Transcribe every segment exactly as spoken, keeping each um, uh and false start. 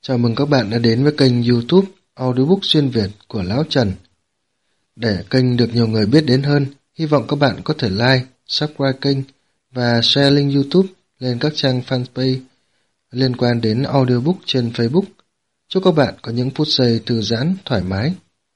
Chào mừng các bạn đã đến với kênh YouTube Audiobook xuyên Việt của Lão Trần. Để kênh được nhiều người biết đến hơn, hy vọng các bạn có thể like, subscribe kênh và share link YouTube lên các trang fanpage liên quan đến audiobook trên Facebook. Chúc các bạn có những phút giây thư giãn, thoải mái.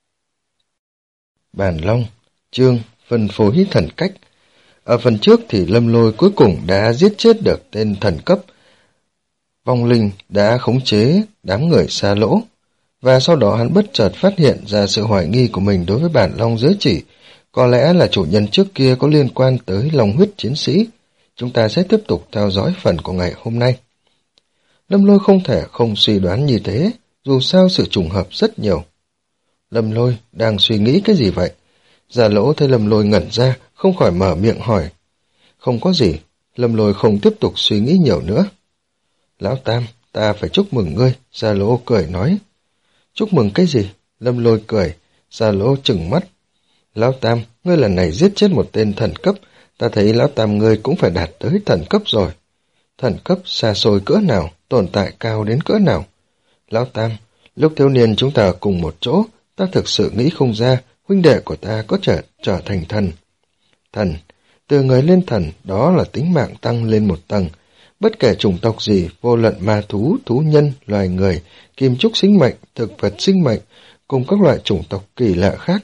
Bàn Long, chương phân phối thần cách. Ở phần trước thì Lâm Lôi cuối cùng đã giết chết được tên thần cấp. Vong linh đã khống chế đám người xa lỗ, và sau đó hắn bất chợt phát hiện ra sự hoài nghi của mình đối với bản long giới chỉ. Có lẽ là chủ nhân trước kia có liên quan tới long huyết chiến sĩ. Chúng ta sẽ tiếp tục theo dõi phần của ngày hôm nay. Lâm Lôi không thể không suy đoán như thế, dù sao sự trùng hợp rất nhiều. Lâm Lôi đang suy nghĩ cái gì vậy? Già Lỗ thấy Lâm Lôi ngẩn ra, không khỏi mở miệng hỏi. Không có gì, Lâm Lôi không tiếp tục suy nghĩ nhiều nữa. Lão Tam, ta phải chúc mừng ngươi, Già Lỗ cười nói. Chúc mừng cái gì? Lâm Lôi cười, Già Lỗ trừng mắt. Lão Tam, ngươi lần này giết chết một tên thần cấp, ta thấy Lão Tam ngươi cũng phải đạt tới thần cấp rồi. Thần cấp xa xôi cỡ nào, tồn tại cao đến cỡ nào? Lão Tam, lúc thiếu niên chúng ta cùng một chỗ, ta thực sự nghĩ không ra huynh đệ của ta có trở, trở thành thần. Thần, từ người lên thần, đó là tính mạng tăng lên một tầng. Bất kể chủng tộc gì, vô luận ma thú, thú nhân, loài người, kim trúc sinh mệnh, thực vật sinh mệnh, cùng các loại chủng tộc kỳ lạ khác.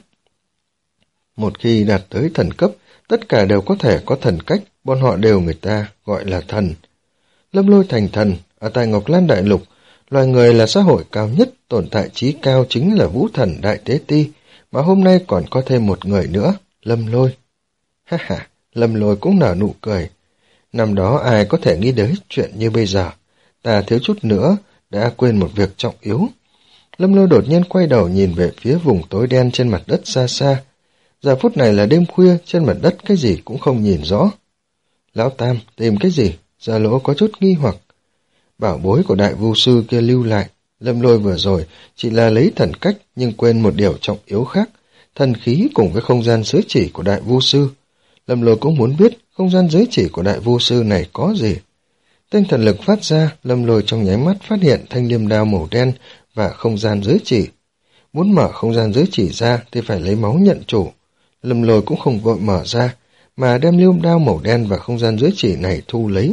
Một khi đạt tới thần cấp, tất cả đều có thể có thần cách, bọn họ đều người ta gọi là thần. Lâm Lôi thành thần, ở tại Ngọc Lan Đại Lục, loài người là xã hội cao nhất, tồn tại trí cao chính là Vũ Thần Đại Tế Ti, mà hôm nay còn có thêm một người nữa, Lâm Lôi. Ha ha, Lâm Lôi cũng nở nụ cười. Năm đó ai có thể nghĩ đến chuyện như bây giờ, ta thiếu chút nữa đã quên một việc trọng yếu. Lâm Lôi đột nhiên quay đầu nhìn về phía vùng tối đen trên mặt đất xa xa. Giờ phút này là đêm khuya, trên mặt đất cái gì cũng không nhìn rõ. Lão Tam, tìm cái gì? Già Lỗ có chút nghi hoặc. Bảo bối của đại vu sư kia lưu lại. Lâm Lôi vừa rồi chỉ là lấy thần cách nhưng quên một điều trọng yếu khác, thần khí cùng với không gian giới chỉ của đại vu sư. Lâm Lôi cũng muốn biết không gian giới chỉ của đại vu sư này có gì. Tinh thần lực phát ra, Lâm Lôi trong nháy mắt phát hiện thanh liêm đao màu đen và không gian giới chỉ. Muốn mở không gian giới chỉ ra thì phải lấy máu nhận chủ. Lâm Lôi cũng không vội mở ra, mà đem liêm đao màu đen và không gian giới chỉ này thu lấy.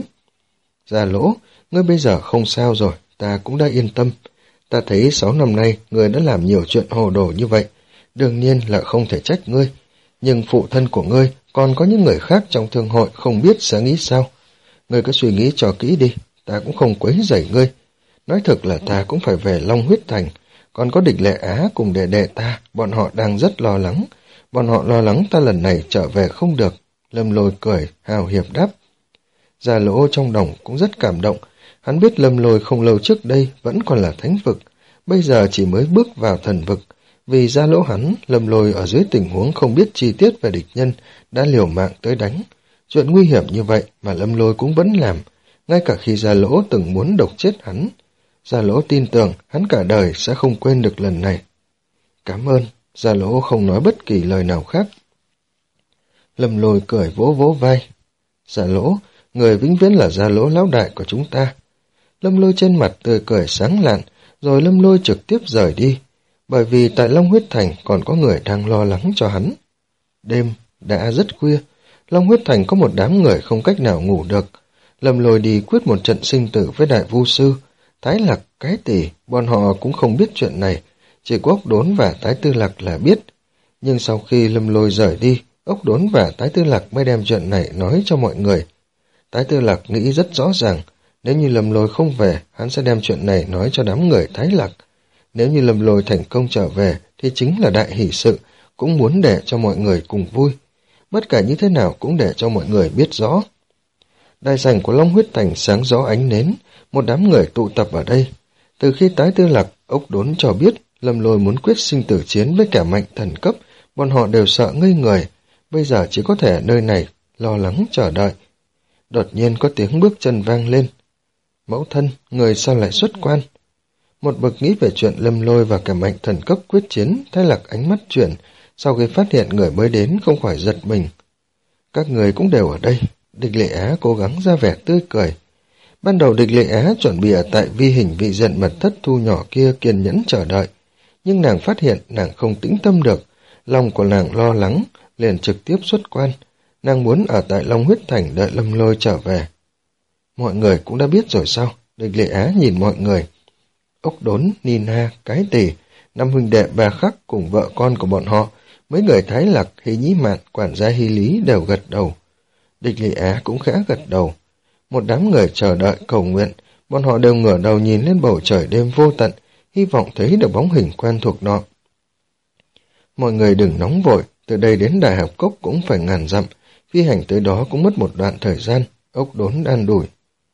Già Lỗ, ngươi bây giờ không sao rồi, ta cũng đã yên tâm. Ta thấy sáu năm nay ngươi đã làm nhiều chuyện hồ đồ như vậy, đương nhiên là không thể trách ngươi. Nhưng phụ thân của ngươi còn có những người khác trong thương hội không biết sẽ nghĩ sao. Ngươi cứ suy nghĩ cho kỹ đi, ta cũng không quấy rầy ngươi. Nói thật là ta cũng phải về Long Huyết Thành, còn có Địch Lệ Á cùng đệ đệ ta, bọn họ đang rất lo lắng. Bọn họ lo lắng ta lần này trở về không được. Lâm Lôi cười, hào hiệp đáp. Già Lỗ trong lòng cũng rất cảm động, hắn biết Lâm Lôi không lâu trước đây vẫn còn là thánh vực, bây giờ chỉ mới bước vào thần vực. Vì Gia Lỗ hắn, Lâm Lôi ở dưới tình huống không biết chi tiết về địch nhân, đã liều mạng tới đánh. Chuyện nguy hiểm như vậy mà Lâm Lôi cũng vẫn làm, ngay cả khi Gia Lỗ từng muốn độc chết hắn. Gia Lỗ tin tưởng hắn cả đời sẽ không quên được lần này. Cảm ơn, Gia Lỗ không nói bất kỳ lời nào khác. Lâm Lôi cười vỗ vỗ vai. Gia Lỗ, người vĩnh viễn là Gia Lỗ lão đại của chúng ta. Lâm Lôi trên mặt tươi cười sáng lạn, rồi Lâm Lôi trực tiếp rời đi. Bởi vì tại Long Huyết Thành còn có người đang lo lắng cho hắn. Đêm đã rất khuya, Long Huyết Thành có một đám người không cách nào ngủ được. Lâm Lôi đi quyết một trận sinh tử với đại vu sư, Thái Lạc, Cái Tỷ, bọn họ cũng không biết chuyện này, chỉ có Ốc Đốn và Tái Tư Lạc là biết. Nhưng sau khi Lâm Lôi rời đi, Ốc Đốn và Tái Tư Lạc mới đem chuyện này nói cho mọi người. Tái Tư Lạc nghĩ rất rõ ràng, nếu như Lâm Lôi không về, hắn sẽ đem chuyện này nói cho đám người Thái Lạc. Nếu như Lâm Lôi thành công trở về thì chính là đại hỷ sự, cũng muốn để cho mọi người cùng vui. Bất kể như thế nào cũng để cho mọi người biết rõ. Đại sảnh của Long Huyết Thành sáng rõ ánh nến, một đám người tụ tập ở đây. Từ khi Tái Tư Lạc, Ốc Đốn cho biết Lâm Lôi muốn quyết sinh tử chiến với kẻ mạnh thần cấp, bọn họ đều sợ ngây người, bây giờ chỉ có thể ở nơi này lo lắng chờ đợi. Đột nhiên có tiếng bước chân vang lên. Mẫu thân, người sao lại xuất quan? Một bậc nghĩ về chuyện Lâm Lôi và kẻ mạnh thần cấp quyết chiến, Thái Lạc ánh mắt chuyển, sau khi phát hiện người mới đến không khỏi giật mình. Các người cũng đều ở đây. Địch Lệ Á cố gắng ra vẻ tươi cười. Ban đầu Địch Lệ Á chuẩn bị ở tại vi hình vị diện mật thất thu nhỏ kia kiên nhẫn chờ đợi, nhưng nàng phát hiện nàng không tĩnh tâm được, lòng của nàng lo lắng, liền trực tiếp xuất quan. Nàng muốn ở tại Long Huyết Thành đợi Lâm Lôi trở về. Mọi người cũng đã biết rồi sao? Địch Lệ Á nhìn mọi người. Ốc Đốn, Nina, Cái Tỳ, năm huynh đệ Bà Khắc cùng vợ con của bọn họ, mấy người Thái Lạc, Hy Nhĩ Mạn, quản gia Hy Lý đều gật đầu. Địch Lệ Á cũng khẽ gật đầu. Một đám người chờ đợi cầu nguyện, bọn họ đều ngửa đầu nhìn lên bầu trời đêm vô tận, hy vọng thấy được bóng hình quen thuộc nọ. Mọi người đừng nóng vội, từ đây đến Đại Hạp Cốc cũng phải ngàn dặm, phi hành tới đó cũng mất một đoạn thời gian. Ốc Đốn đan đủi.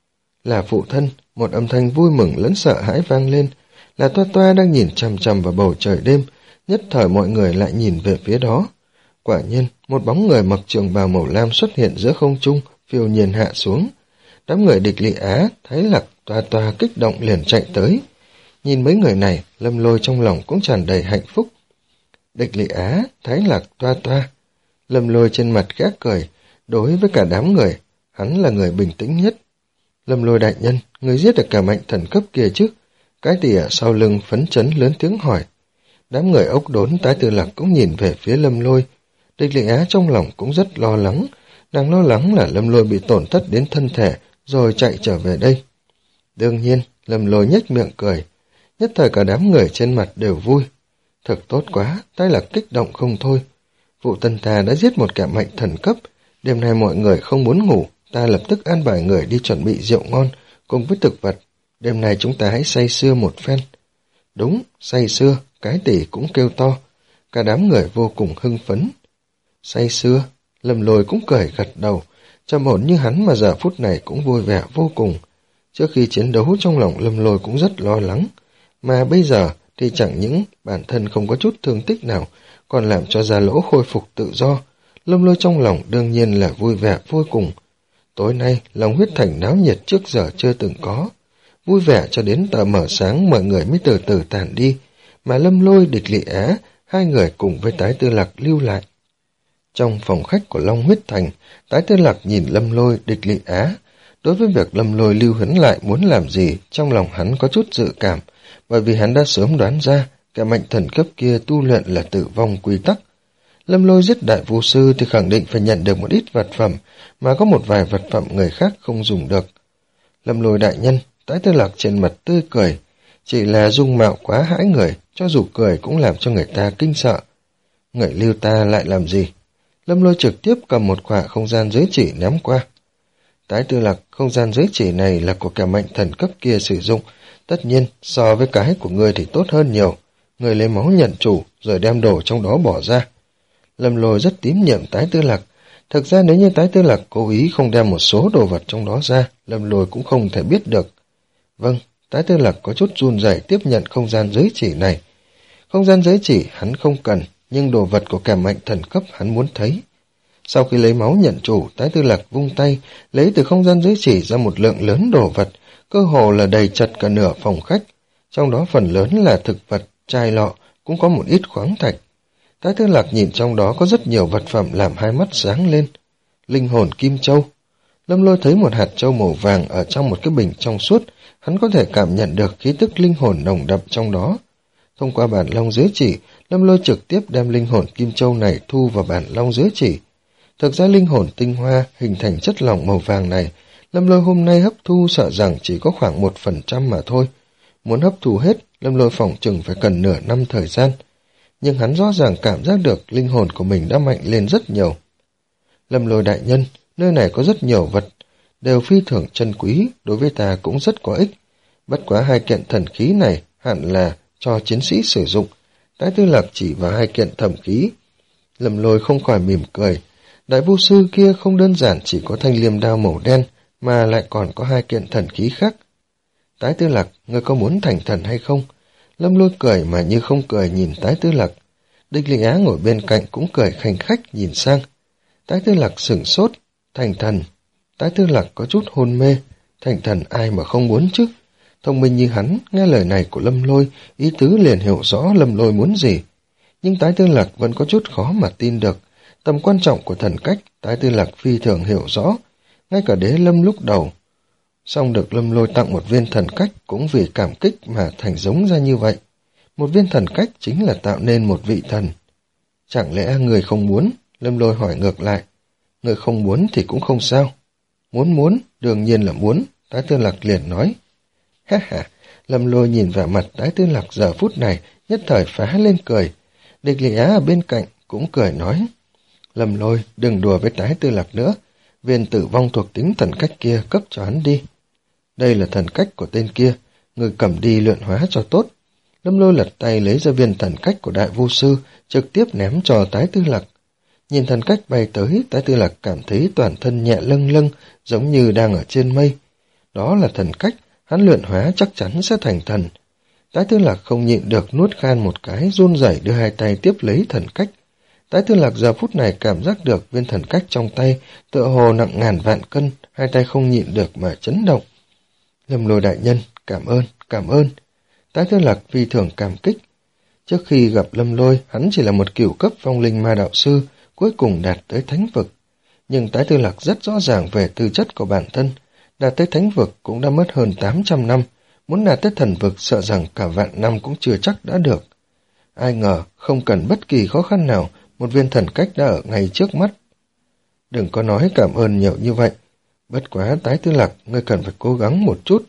Là phụ thân, một âm thanh vui mừng lẫn sợ hãi vang lên, là Toa Toa đang nhìn chằm chằm vào bầu trời đêm, nhất thời mọi người lại nhìn về phía đó. Quả nhiên, một bóng người mặc trường bào màu lam xuất hiện giữa không trung, phiêu nhiên hạ xuống. Đám người Địch Lệ Á, Thái Lạc, Toa Toa kích động liền chạy tới. Nhìn mấy người này, Lâm Lôi trong lòng cũng tràn đầy hạnh phúc. Địch Lệ Á, Thái Lạc, Toa Toa. Lâm Lôi trên mặt khẽ cười, đối với cả đám người, hắn là người bình tĩnh nhất. Lâm Lôi đại nhân, người giết được cả mạnh thần cấp kia chứ? Cái Tỳ ở sau lưng phấn chấn lớn tiếng hỏi. Đám người Ốc Đốn, Tái Tư Lạc cũng nhìn về phía Lâm Lôi. Địch Lệ Á trong lòng cũng rất lo lắng, nàng lo lắng là Lâm Lôi bị tổn thất đến thân thể, rồi chạy trở về đây. Đương nhiên, Lâm Lôi nhếch miệng cười, nhất thời cả đám người trên mặt đều vui. Thật tốt quá, Tái Lạc kích động không thôi. Vụ tân ta đã giết một kẻ mạnh thần cấp, đêm nay mọi người không muốn ngủ, ta lập tức an bài người đi chuẩn bị rượu ngon cùng với thực vật. Đêm nay chúng ta hãy say sưa một phen. Đúng, say sưa, Cái Tỳ cũng kêu to. Cả đám người vô cùng hưng phấn. Say sưa, Lâm Lôi cũng cười gật đầu, trầm ổn như hắn mà giờ phút này cũng vui vẻ vô cùng. Trước khi chiến đấu trong lòng Lâm Lôi cũng rất lo lắng, mà bây giờ thì chẳng những bản thân không có chút thương tích nào, còn làm cho Gia Lỗ khôi phục tự do. Lâm Lôi trong lòng đương nhiên là vui vẻ vô cùng. Tối nay, Long Huyết Thành náo nhiệt trước giờ chưa từng có. Vui vẻ cho đến tờ mở sáng mọi người mới từ từ tàn đi, mà Lâm Lôi, Địch Lệ Á, hai người cùng với Tái Tư Lạc lưu lại. Trong phòng khách của Long Huyết Thành, Tái Tư Lạc nhìn Lâm Lôi, Địch Lệ Á. Đối với việc Lâm Lôi lưu huấn lại muốn làm gì, trong lòng hắn có chút dự cảm, bởi vì hắn đã sớm đoán ra, kẻ mạnh thần cấp kia tu luyện là tử vong quy tắc. Lâm Lôi giết đại vu sư thì khẳng định phải nhận được một ít vật phẩm, mà có một vài vật phẩm người khác không dùng được. Lâm Lôi đại nhân, Tái Tư Lạc trên mặt tươi cười, chỉ là dung mạo quá hãi người, cho dù cười cũng làm cho người ta kinh sợ. Người lưu ta lại làm gì? Lâm Lôi trực tiếp cầm một quả không gian giới chỉ ném qua. Tái Tư Lạc, không gian giới chỉ này là của kẻ mạnh thần cấp kia sử dụng, tất nhiên so với cái của ngươi thì tốt hơn nhiều. Người lấy máu nhận chủ rồi đem đồ trong đó bỏ ra. Lâm Lôi rất tín nhiệm Tái Tư Lạc. Thực ra nếu như Tái Tư Lạc cố ý không đem một số đồ vật trong đó ra, Lâm Lôi cũng không thể biết được. Vâng, Tái Tư Lạc có chút run rẩy tiếp nhận không gian giới chỉ này. Không gian giới chỉ hắn không cần, nhưng đồ vật của kẻ mạnh thần cấp hắn muốn thấy. Sau khi lấy máu nhận chủ, Tái Tư Lạc vung tay, lấy từ không gian giới chỉ ra một lượng lớn đồ vật, cơ hồ là đầy chật cả nửa phòng khách. Trong đó phần lớn là thực vật, chai lọ, cũng có một ít khoáng thạch. Tái Tư Lạc nhìn trong đó có rất nhiều vật phẩm làm hai mắt sáng lên. Linh hồn kim châu. Lâm Lôi thấy một hạt châu màu vàng ở trong một cái bình trong suốt, hắn có thể cảm nhận được khí tức linh hồn nồng đậm trong đó. Thông qua bản long giới chỉ, Lâm Lôi trực tiếp đem linh hồn kim châu này thu vào bản long giới chỉ. Thực ra linh hồn tinh hoa hình thành chất lỏng màu vàng này, Lâm Lôi hôm nay hấp thu sợ rằng chỉ có khoảng một phần trăm mà thôi. Muốn hấp thu hết, Lâm Lôi phỏng chừng phải cần nửa năm thời gian. Nhưng hắn rõ ràng cảm giác được linh hồn của mình đã mạnh lên rất nhiều. Lâm Lôi đại nhân, nơi này có rất nhiều vật, đều phi thường chân quý, đối với ta cũng rất có ích. Bất quá hai kiện thần khí này hẳn là cho chiến sĩ sử dụng. Tái Tư Lạc chỉ vào hai kiện thần khí. Lâm Lôi không khỏi mỉm cười. Đại vu sư kia không đơn giản chỉ có thanh liêm đao màu đen, mà lại còn có hai kiện thần khí khác. Tái Tư Lạc, ngươi có muốn thành thần hay không? Lâm Lôi cười mà như không cười nhìn Tái Tư Lạc. Địch Lệ Á ngồi bên cạnh cũng cười khanh khách nhìn sang. Tái Tư Lạc sửng sốt. Thành thần. Tái Tư Lạc có chút hôn mê. Thành thần ai mà không muốn chứ? Thông minh như hắn, nghe lời này của Lâm Lôi, ý tứ liền hiểu rõ Lâm Lôi muốn gì. Nhưng Tái Tư Lạc vẫn có chút khó mà tin được. Tầm quan trọng của thần cách, Tái Tư Lạc phi thường hiểu rõ. Ngay cả Đế Lâm lúc đầu Song được Lâm Lôi tặng một viên thần cách cũng vì cảm kích mà thành giống ra như vậy. Một viên thần cách chính là tạo nên một vị thần. Chẳng lẽ người không muốn? Lâm Lôi hỏi ngược lại. Người không muốn thì cũng không sao. Muốn muốn, đương nhiên là muốn, Tái Tư Lạc liền nói. Ha ha, Lâm Lôi nhìn vào mặt Tái Tư Lạc giờ phút này, nhất thời phá lên cười. Địch Lị Á ở bên cạnh cũng cười nói. Lâm Lôi, đừng đùa với Tái Tư Lạc nữa, viên tử vong thuộc tính thần cách kia cấp cho hắn đi. Đây là thần cách của tên kia, người cầm đi luyện hóa cho tốt. Lâm Lôi lật tay lấy ra viên thần cách của Đại Vu Sư, trực tiếp ném cho Tái Tư Lạc. Nhìn thần cách bay tới, Tái Tư Lạc cảm thấy toàn thân nhẹ lâng lâng, giống như đang ở trên mây. Đó là thần cách, hắn luyện hóa chắc chắn sẽ thành thần. Tái Tư Lạc không nhịn được nuốt khan một cái, run rẩy đưa hai tay tiếp lấy thần cách. Tái Tư Lạc giờ phút này cảm giác được viên thần cách trong tay, tựa hồ nặng ngàn vạn cân, hai tay không nhịn được mà chấn động. Lâm Lôi đại nhân, cảm ơn, cảm ơn. Tái Tư Lạc phi thường cảm kích. Trước khi gặp Lâm Lôi, hắn chỉ là một cửu cấp vong linh ma đạo sư, cuối cùng đạt tới thánh vực. Nhưng Tái Tư Lạc rất rõ ràng về tư chất của bản thân, đạt tới thánh vực cũng đã mất hơn tám trăm năm, muốn đạt tới thần vực sợ rằng cả vạn năm cũng chưa chắc đã được. Ai ngờ, không cần bất kỳ khó khăn nào, một viên thần cách đã ở ngay trước mắt. Đừng có nói cảm ơn nhiều như vậy, bất quá Tái Tư Lạc, ngươi cần phải cố gắng một chút.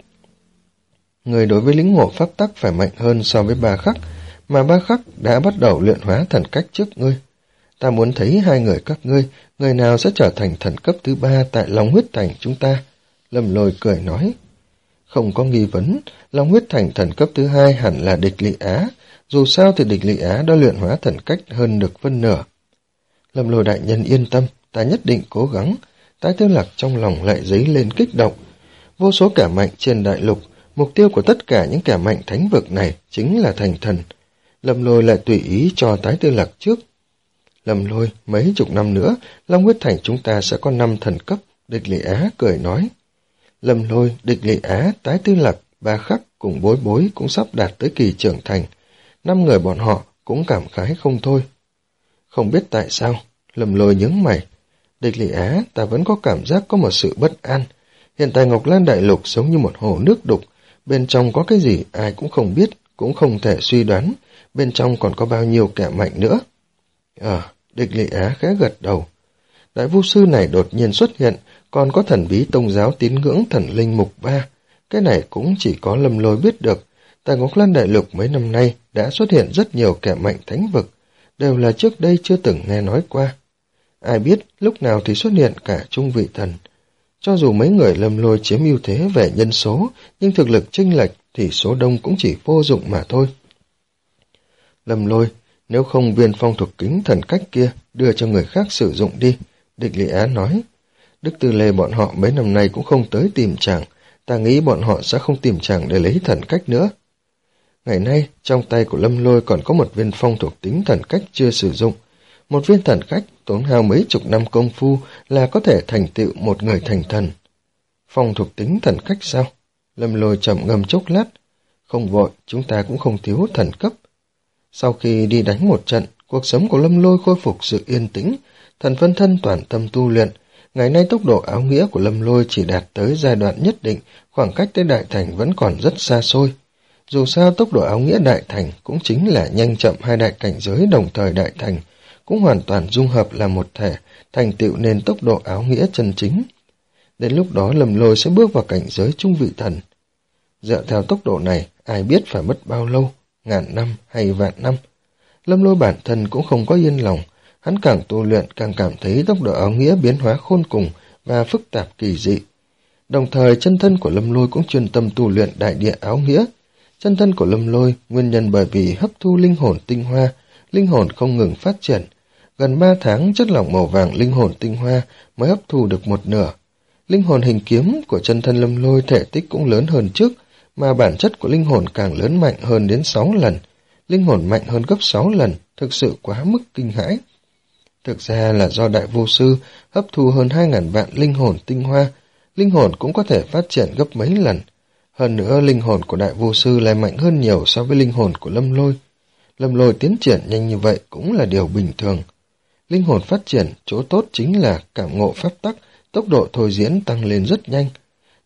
Người đối với lĩnh ngộ pháp tắc phải mạnh hơn so với Ba Khắc, mà Ba Khắc đã bắt đầu luyện hóa thần cách trước ngươi. Ta muốn thấy hai người các ngươi, người nào sẽ trở thành thần cấp thứ ba tại Long Huyết Thành chúng ta. Lâm Lôi cười nói. Không có nghi vấn, Long Huyết Thành thần cấp thứ hai hẳn là Địch Lị Á, dù sao thì Địch Lị Á đã luyện hóa thần cách hơn được phân nửa. Lâm Lôi đại nhân yên tâm, ta nhất định cố gắng. Tái Tư Lạc trong lòng lại dấy lên kích động. Vô số kẻ mạnh trên đại lục, mục tiêu của tất cả những kẻ mạnh thánh vực này chính là thành thần. Lâm Lôi lại tùy ý cho Tái Tư Lạc trước. Lâm Lôi, mấy chục năm nữa, Long Huyết Thành chúng ta sẽ có năm thần cấp, Địch Lị Á cười nói. Lâm Lôi, Địch Lị Á, Tái Tư Lạc, Ba Khắc cùng Bối Bối cũng sắp đạt tới kỳ trưởng thành. Năm người bọn họ cũng cảm khái không thôi. Không biết tại sao, Lâm Lôi nhướng mày. Địch Lị Á, ta vẫn có cảm giác có một sự bất an. Hiện tại Ngọc Lan Đại Lục giống như một hồ nước đục, bên trong có cái gì ai cũng không biết, cũng không thể suy đoán, bên trong còn có bao nhiêu kẻ mạnh nữa. Ờ, Địch Lị Á khẽ gật đầu. Đại Vu Sư này đột nhiên xuất hiện, còn có thần bí tông giáo tín ngưỡng thần linh mục ba. Cái này cũng chỉ có Lâm Lôi biết được. Tại Ngọc Lan Đại Lục mấy năm nay đã xuất hiện rất nhiều kẻ mạnh thánh vực, đều là trước đây chưa từng nghe nói qua. Ai biết lúc nào thì xuất hiện cả trung vị thần. Cho dù mấy người Lâm Lôi chiếm ưu thế về nhân số, nhưng thực lực chênh lệch thì số đông cũng chỉ vô dụng mà thôi. Lâm Lôi, nếu không viên phong thuộc kính thần cách kia đưa cho người khác sử dụng đi, Địch Lị Á nói. Đức Tư Lê bọn họ mấy năm nay cũng không tới tìm chàng, ta nghĩ bọn họ sẽ không tìm chàng để lấy thần cách nữa. Ngày nay, trong tay của Lâm Lôi còn có một viên phong thuộc tính thần cách chưa sử dụng. Một viên thần cách tốn hao mấy chục năm công phu là có thể thành tựu một người thành thần. Phong thuộc tính thần cách sao? Lâm Lôi trầm ngâm chốc lát. Không vội, chúng ta cũng không thiếu thần cấp. Sau khi đi đánh một trận, cuộc sống của Lâm Lôi khôi phục sự yên tĩnh, thần phân thân toàn tâm tu luyện. Ngày nay tốc độ áo nghĩa của Lâm Lôi chỉ đạt tới giai đoạn nhất định, khoảng cách tới đại thành vẫn còn rất xa xôi. Dù sao tốc độ áo nghĩa đại thành cũng chính là nhanh chậm hai đại cảnh giới đồng thời đại thành, cũng hoàn toàn dung hợp là một thể, thành tựu nên tốc độ áo nghĩa chân chính. Đến lúc đó Lâm Lôi sẽ bước vào cảnh giới trung vị thần. Dựa theo tốc độ này, ai biết phải mất bao lâu, ngàn năm hay vạn năm. Lâm Lôi bản thân cũng không có yên lòng, hắn càng tu luyện càng cảm thấy tốc độ áo nghĩa biến hóa khôn cùng và phức tạp kỳ dị. Đồng thời chân thân của Lâm Lôi cũng chuyên tâm tu luyện đại địa áo nghĩa. Chân thân của Lâm Lôi nguyên nhân bởi vì hấp thu linh hồn tinh hoa, linh hồn không ngừng phát triển. Gần ba tháng chất lỏng màu vàng linh hồn tinh hoa mới hấp thu được một nửa. Linh hồn hình kiếm của chân thân Lâm Lôi thể tích cũng lớn hơn trước, mà bản chất của linh hồn càng lớn mạnh hơn đến sáu lần. Linh hồn mạnh hơn gấp sáu lần, thực sự quá mức kinh hãi. Thực ra là do Đại Vô Sư hấp thu hơn hai ngàn vạn linh hồn tinh hoa, linh hồn cũng có thể phát triển gấp mấy lần. Hơn nữa, linh hồn của Đại Vô Sư lại mạnh hơn nhiều so với linh hồn của Lâm Lôi. Lâm Lôi tiến triển nhanh như vậy cũng là điều bình thường. Linh hồn phát triển, chỗ tốt chính là cảm ngộ pháp tắc, tốc độ thôi diễn tăng lên rất nhanh.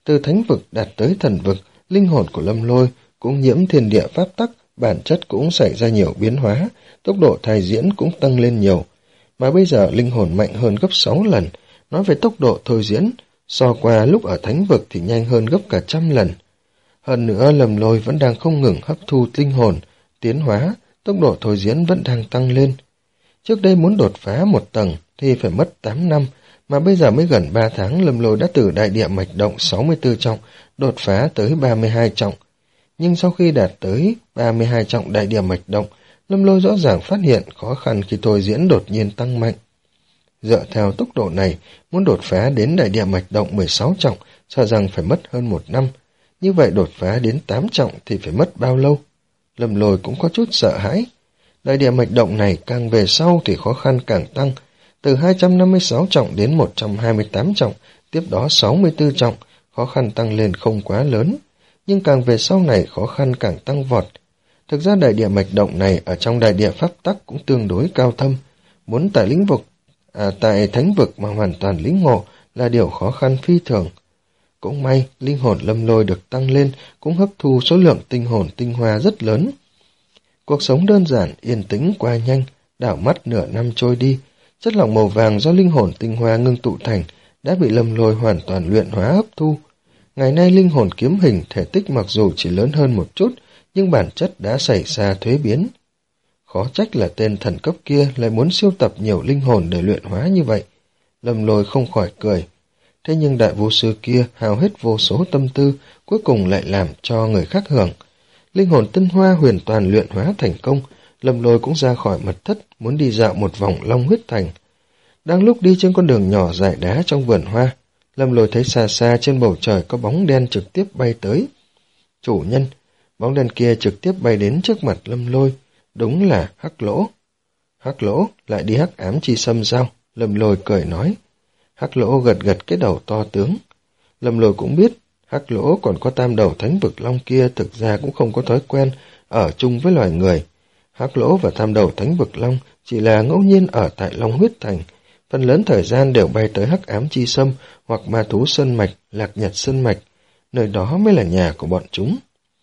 Từ thánh vực đạt tới thần vực, linh hồn của Lâm Lôi cũng nhiễm thiên địa pháp tắc, bản chất cũng xảy ra nhiều biến hóa, tốc độ thai diễn cũng tăng lên nhiều. Mà bây giờ linh hồn mạnh hơn gấp sáu lần, nói về tốc độ thôi diễn, so qua lúc ở thánh vực thì nhanh hơn gấp cả trăm lần. Hơn nữa Lâm Lôi vẫn đang không ngừng hấp thu linh hồn, tiến hóa, tốc độ thôi diễn vẫn đang tăng lên. Trước đây muốn đột phá một tầng thì phải mất tám năm, mà bây giờ mới gần ba tháng Lâm Lôi đã từ đại địa mạch động sáu mươi tư trọng, đột phá tới ba mươi hai trọng. Nhưng sau khi đạt tới ba mươi hai trọng đại địa mạch động, Lâm Lôi rõ ràng phát hiện khó khăn khi thôi diễn đột nhiên tăng mạnh. Dựa theo tốc độ này, muốn đột phá đến đại địa mạch động mười sáu trọng, sợ rằng phải mất hơn một năm. Như vậy đột phá đến tám trọng thì phải mất bao lâu? Lâm Lôi cũng có chút sợ hãi. Đại địa mạch động này càng về sau thì khó khăn càng tăng, từ hai trăm năm mươi sáu trọng đến một trăm hai mươi tám trọng, tiếp đó sáu mươi tư trọng, khó khăn tăng lên không quá lớn. Nhưng càng về sau này khó khăn càng tăng vọt. Thực ra đại địa mạch động này ở trong đại địa pháp tắc cũng tương đối cao thâm. Muốn tại lĩnh vực, à, tại thánh vực mà hoàn toàn lĩnh ngộ là điều khó khăn phi thường. Cũng may, linh hồn Lâm Lôi được tăng lên cũng hấp thu số lượng tinh hồn tinh hoa rất lớn. Cuộc sống đơn giản, yên tĩnh qua nhanh, đảo mắt nửa năm trôi đi. Chất lỏng màu vàng do linh hồn tinh hoa ngưng tụ thành đã bị Lâm Lôi hoàn toàn luyện hóa hấp thu. Ngày nay linh hồn kiếm hình thể tích mặc dù chỉ lớn hơn một chút, nhưng bản chất đã xảy ra thuế biến. Khó trách là tên thần cấp kia lại muốn siêu tập nhiều linh hồn để luyện hóa như vậy. Lâm Lôi không khỏi cười. Thế nhưng đại vũ sư kia hao hết vô số tâm tư, cuối cùng lại làm cho người khác hưởng. Linh hồn tinh hoa huyền toàn luyện hóa thành công, Lâm Lôi cũng ra khỏi mật thất, muốn đi dạo một vòng Long Huyết Thành. Đang lúc đi trên con đường nhỏ dải đá trong vườn hoa, Lâm Lôi thấy xa xa trên bầu trời có bóng đen trực tiếp bay tới. Chủ nhân, bóng đen kia trực tiếp bay đến trước mặt Lâm Lôi, đúng là Hắc Lỗ. Hắc Lỗ lại đi hắc ám chi xâm sao? Lâm Lôi cười nói. Hắc Lỗ gật gật cái đầu to tướng. Lâm Lôi cũng biết, Hắc Lỗ còn có tam đầu thánh vực long kia thực ra cũng không có thói quen ở chung với loài người. Hắc Lỗ và tam đầu thánh vực long chỉ là ngẫu nhiên ở tại Long Huyết Thành, phần lớn thời gian đều bay tới hắc ám chi sâm hoặc ma thú sơn mạch, lạc nhật sơn mạch, nơi đó mới là nhà của bọn chúng.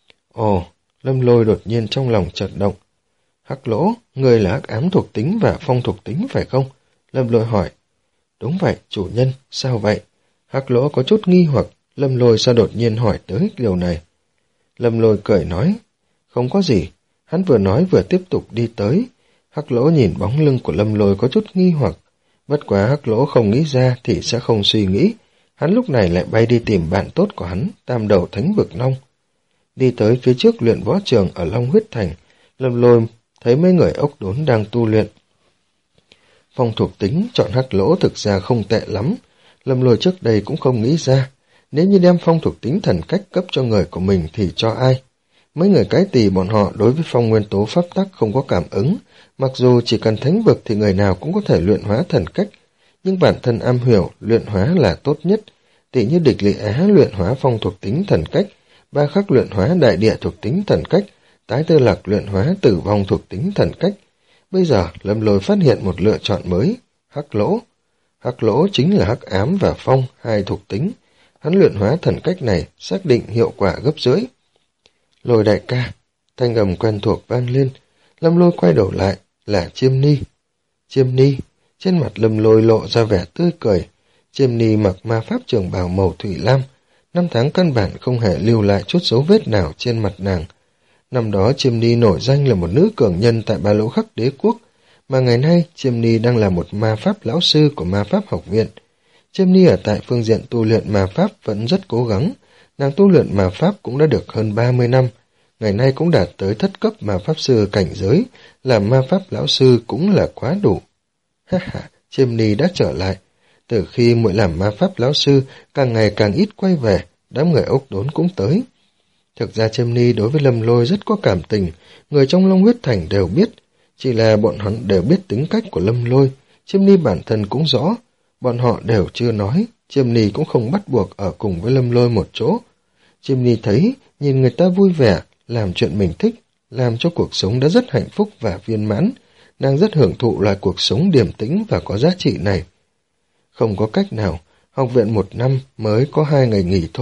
Ồ, Lâm Lôi đột nhiên trong lòng chợt động. Hắc Lỗ, người là hắc ám thuộc tính và phong thuộc tính phải không? Lâm Lôi hỏi. Đúng vậy, chủ nhân, sao vậy? Hắc Lỗ có chút nghi hoặc, Lâm Lôi sao đột nhiên hỏi tới điều này. Lâm Lôi cười nói, không có gì. Hắn vừa nói vừa tiếp tục đi tới. Hắc Lỗ nhìn bóng lưng của Lâm Lôi có chút nghi hoặc. Bất quá Hắc Lỗ không nghĩ ra thì sẽ không suy nghĩ. Hắn lúc này lại bay đi tìm bạn tốt của hắn, tam đầu thánh vực long. Đi tới phía trước luyện võ trường ở Long Huyết Thành, Lâm Lôi thấy mấy người ốc đốn đang tu luyện. Phong thuộc tính chọn Hắc Lỗ thực ra không tệ lắm. Lâm Lôi trước đây cũng không nghĩ ra, nếu như đem phong thuộc tính thần cách cấp cho người của mình thì cho ai? Mấy người cái tỳ bọn họ đối với phong nguyên tố pháp tắc không có cảm ứng, mặc dù chỉ cần thánh vực thì người nào cũng có thể luyện hóa thần cách, nhưng bản thân am hiểu luyện hóa là tốt nhất, tỉ như Địch Lị Á luyện hóa phong thuộc tính thần cách, Ba Khắc luyện hóa đại địa thuộc tính thần cách, Tái Tư Lạc luyện hóa tử vong thuộc tính thần cách. Bây giờ Lâm Lôi phát hiện một lựa chọn mới, Hắc Lỗ. Hắc Lỗ chính là hắc ám và phong, hai thuộc tính. Hắn luyện hóa thần cách này xác định hiệu quả gấp rưỡi. Lôi đại ca, thanh âm quen thuộc vang lên. Lâm Lôi quay đầu lại, là Chiêm Ni. Chiêm Ni, trên mặt Lâm Lôi lộ ra vẻ tươi cười. Chiêm Ni mặc ma pháp trường bào màu thủy lam, năm tháng căn bản không hề lưu lại chút dấu vết nào trên mặt nàng. Năm đó Chiêm Ni nổi danh là một nữ cường nhân tại Ba Lỗ Khắc Đế quốc, mà ngày nay Chiêm Ni đang là một ma pháp lão sư của ma pháp học viện. Chiêm Ni ở tại phương diện tu luyện ma pháp vẫn rất cố gắng, nàng tu luyện ma pháp cũng đã được hơn ba mươi năm, ngày nay cũng đạt tới thất cấp ma pháp sư cảnh giới, làm ma pháp lão sư cũng là quá đủ. Ha ha, Chiêm Ni đã trở lại. Từ khi muội làm ma pháp lão sư, càng ngày càng ít quay về, đám người ốc đốn cũng tới. Thực ra Chiêm Ni đối với Lâm Lôi rất có cảm tình, người trong Long Huyết Thành đều biết, chỉ là bọn hắn đều biết tính cách của Lâm Lôi, Chiêm Ni bản thân cũng rõ, bọn họ đều chưa nói, Chiêm Ni cũng không bắt buộc ở cùng với Lâm Lôi một chỗ. Chiêm Ni thấy, nhìn người ta vui vẻ, làm chuyện mình thích, làm cho cuộc sống đã rất hạnh phúc và viên mãn, nàng rất hưởng thụ loại cuộc sống điềm tĩnh và có giá trị này. Không có cách nào, học viện một năm mới có hai ngày nghỉ thôi,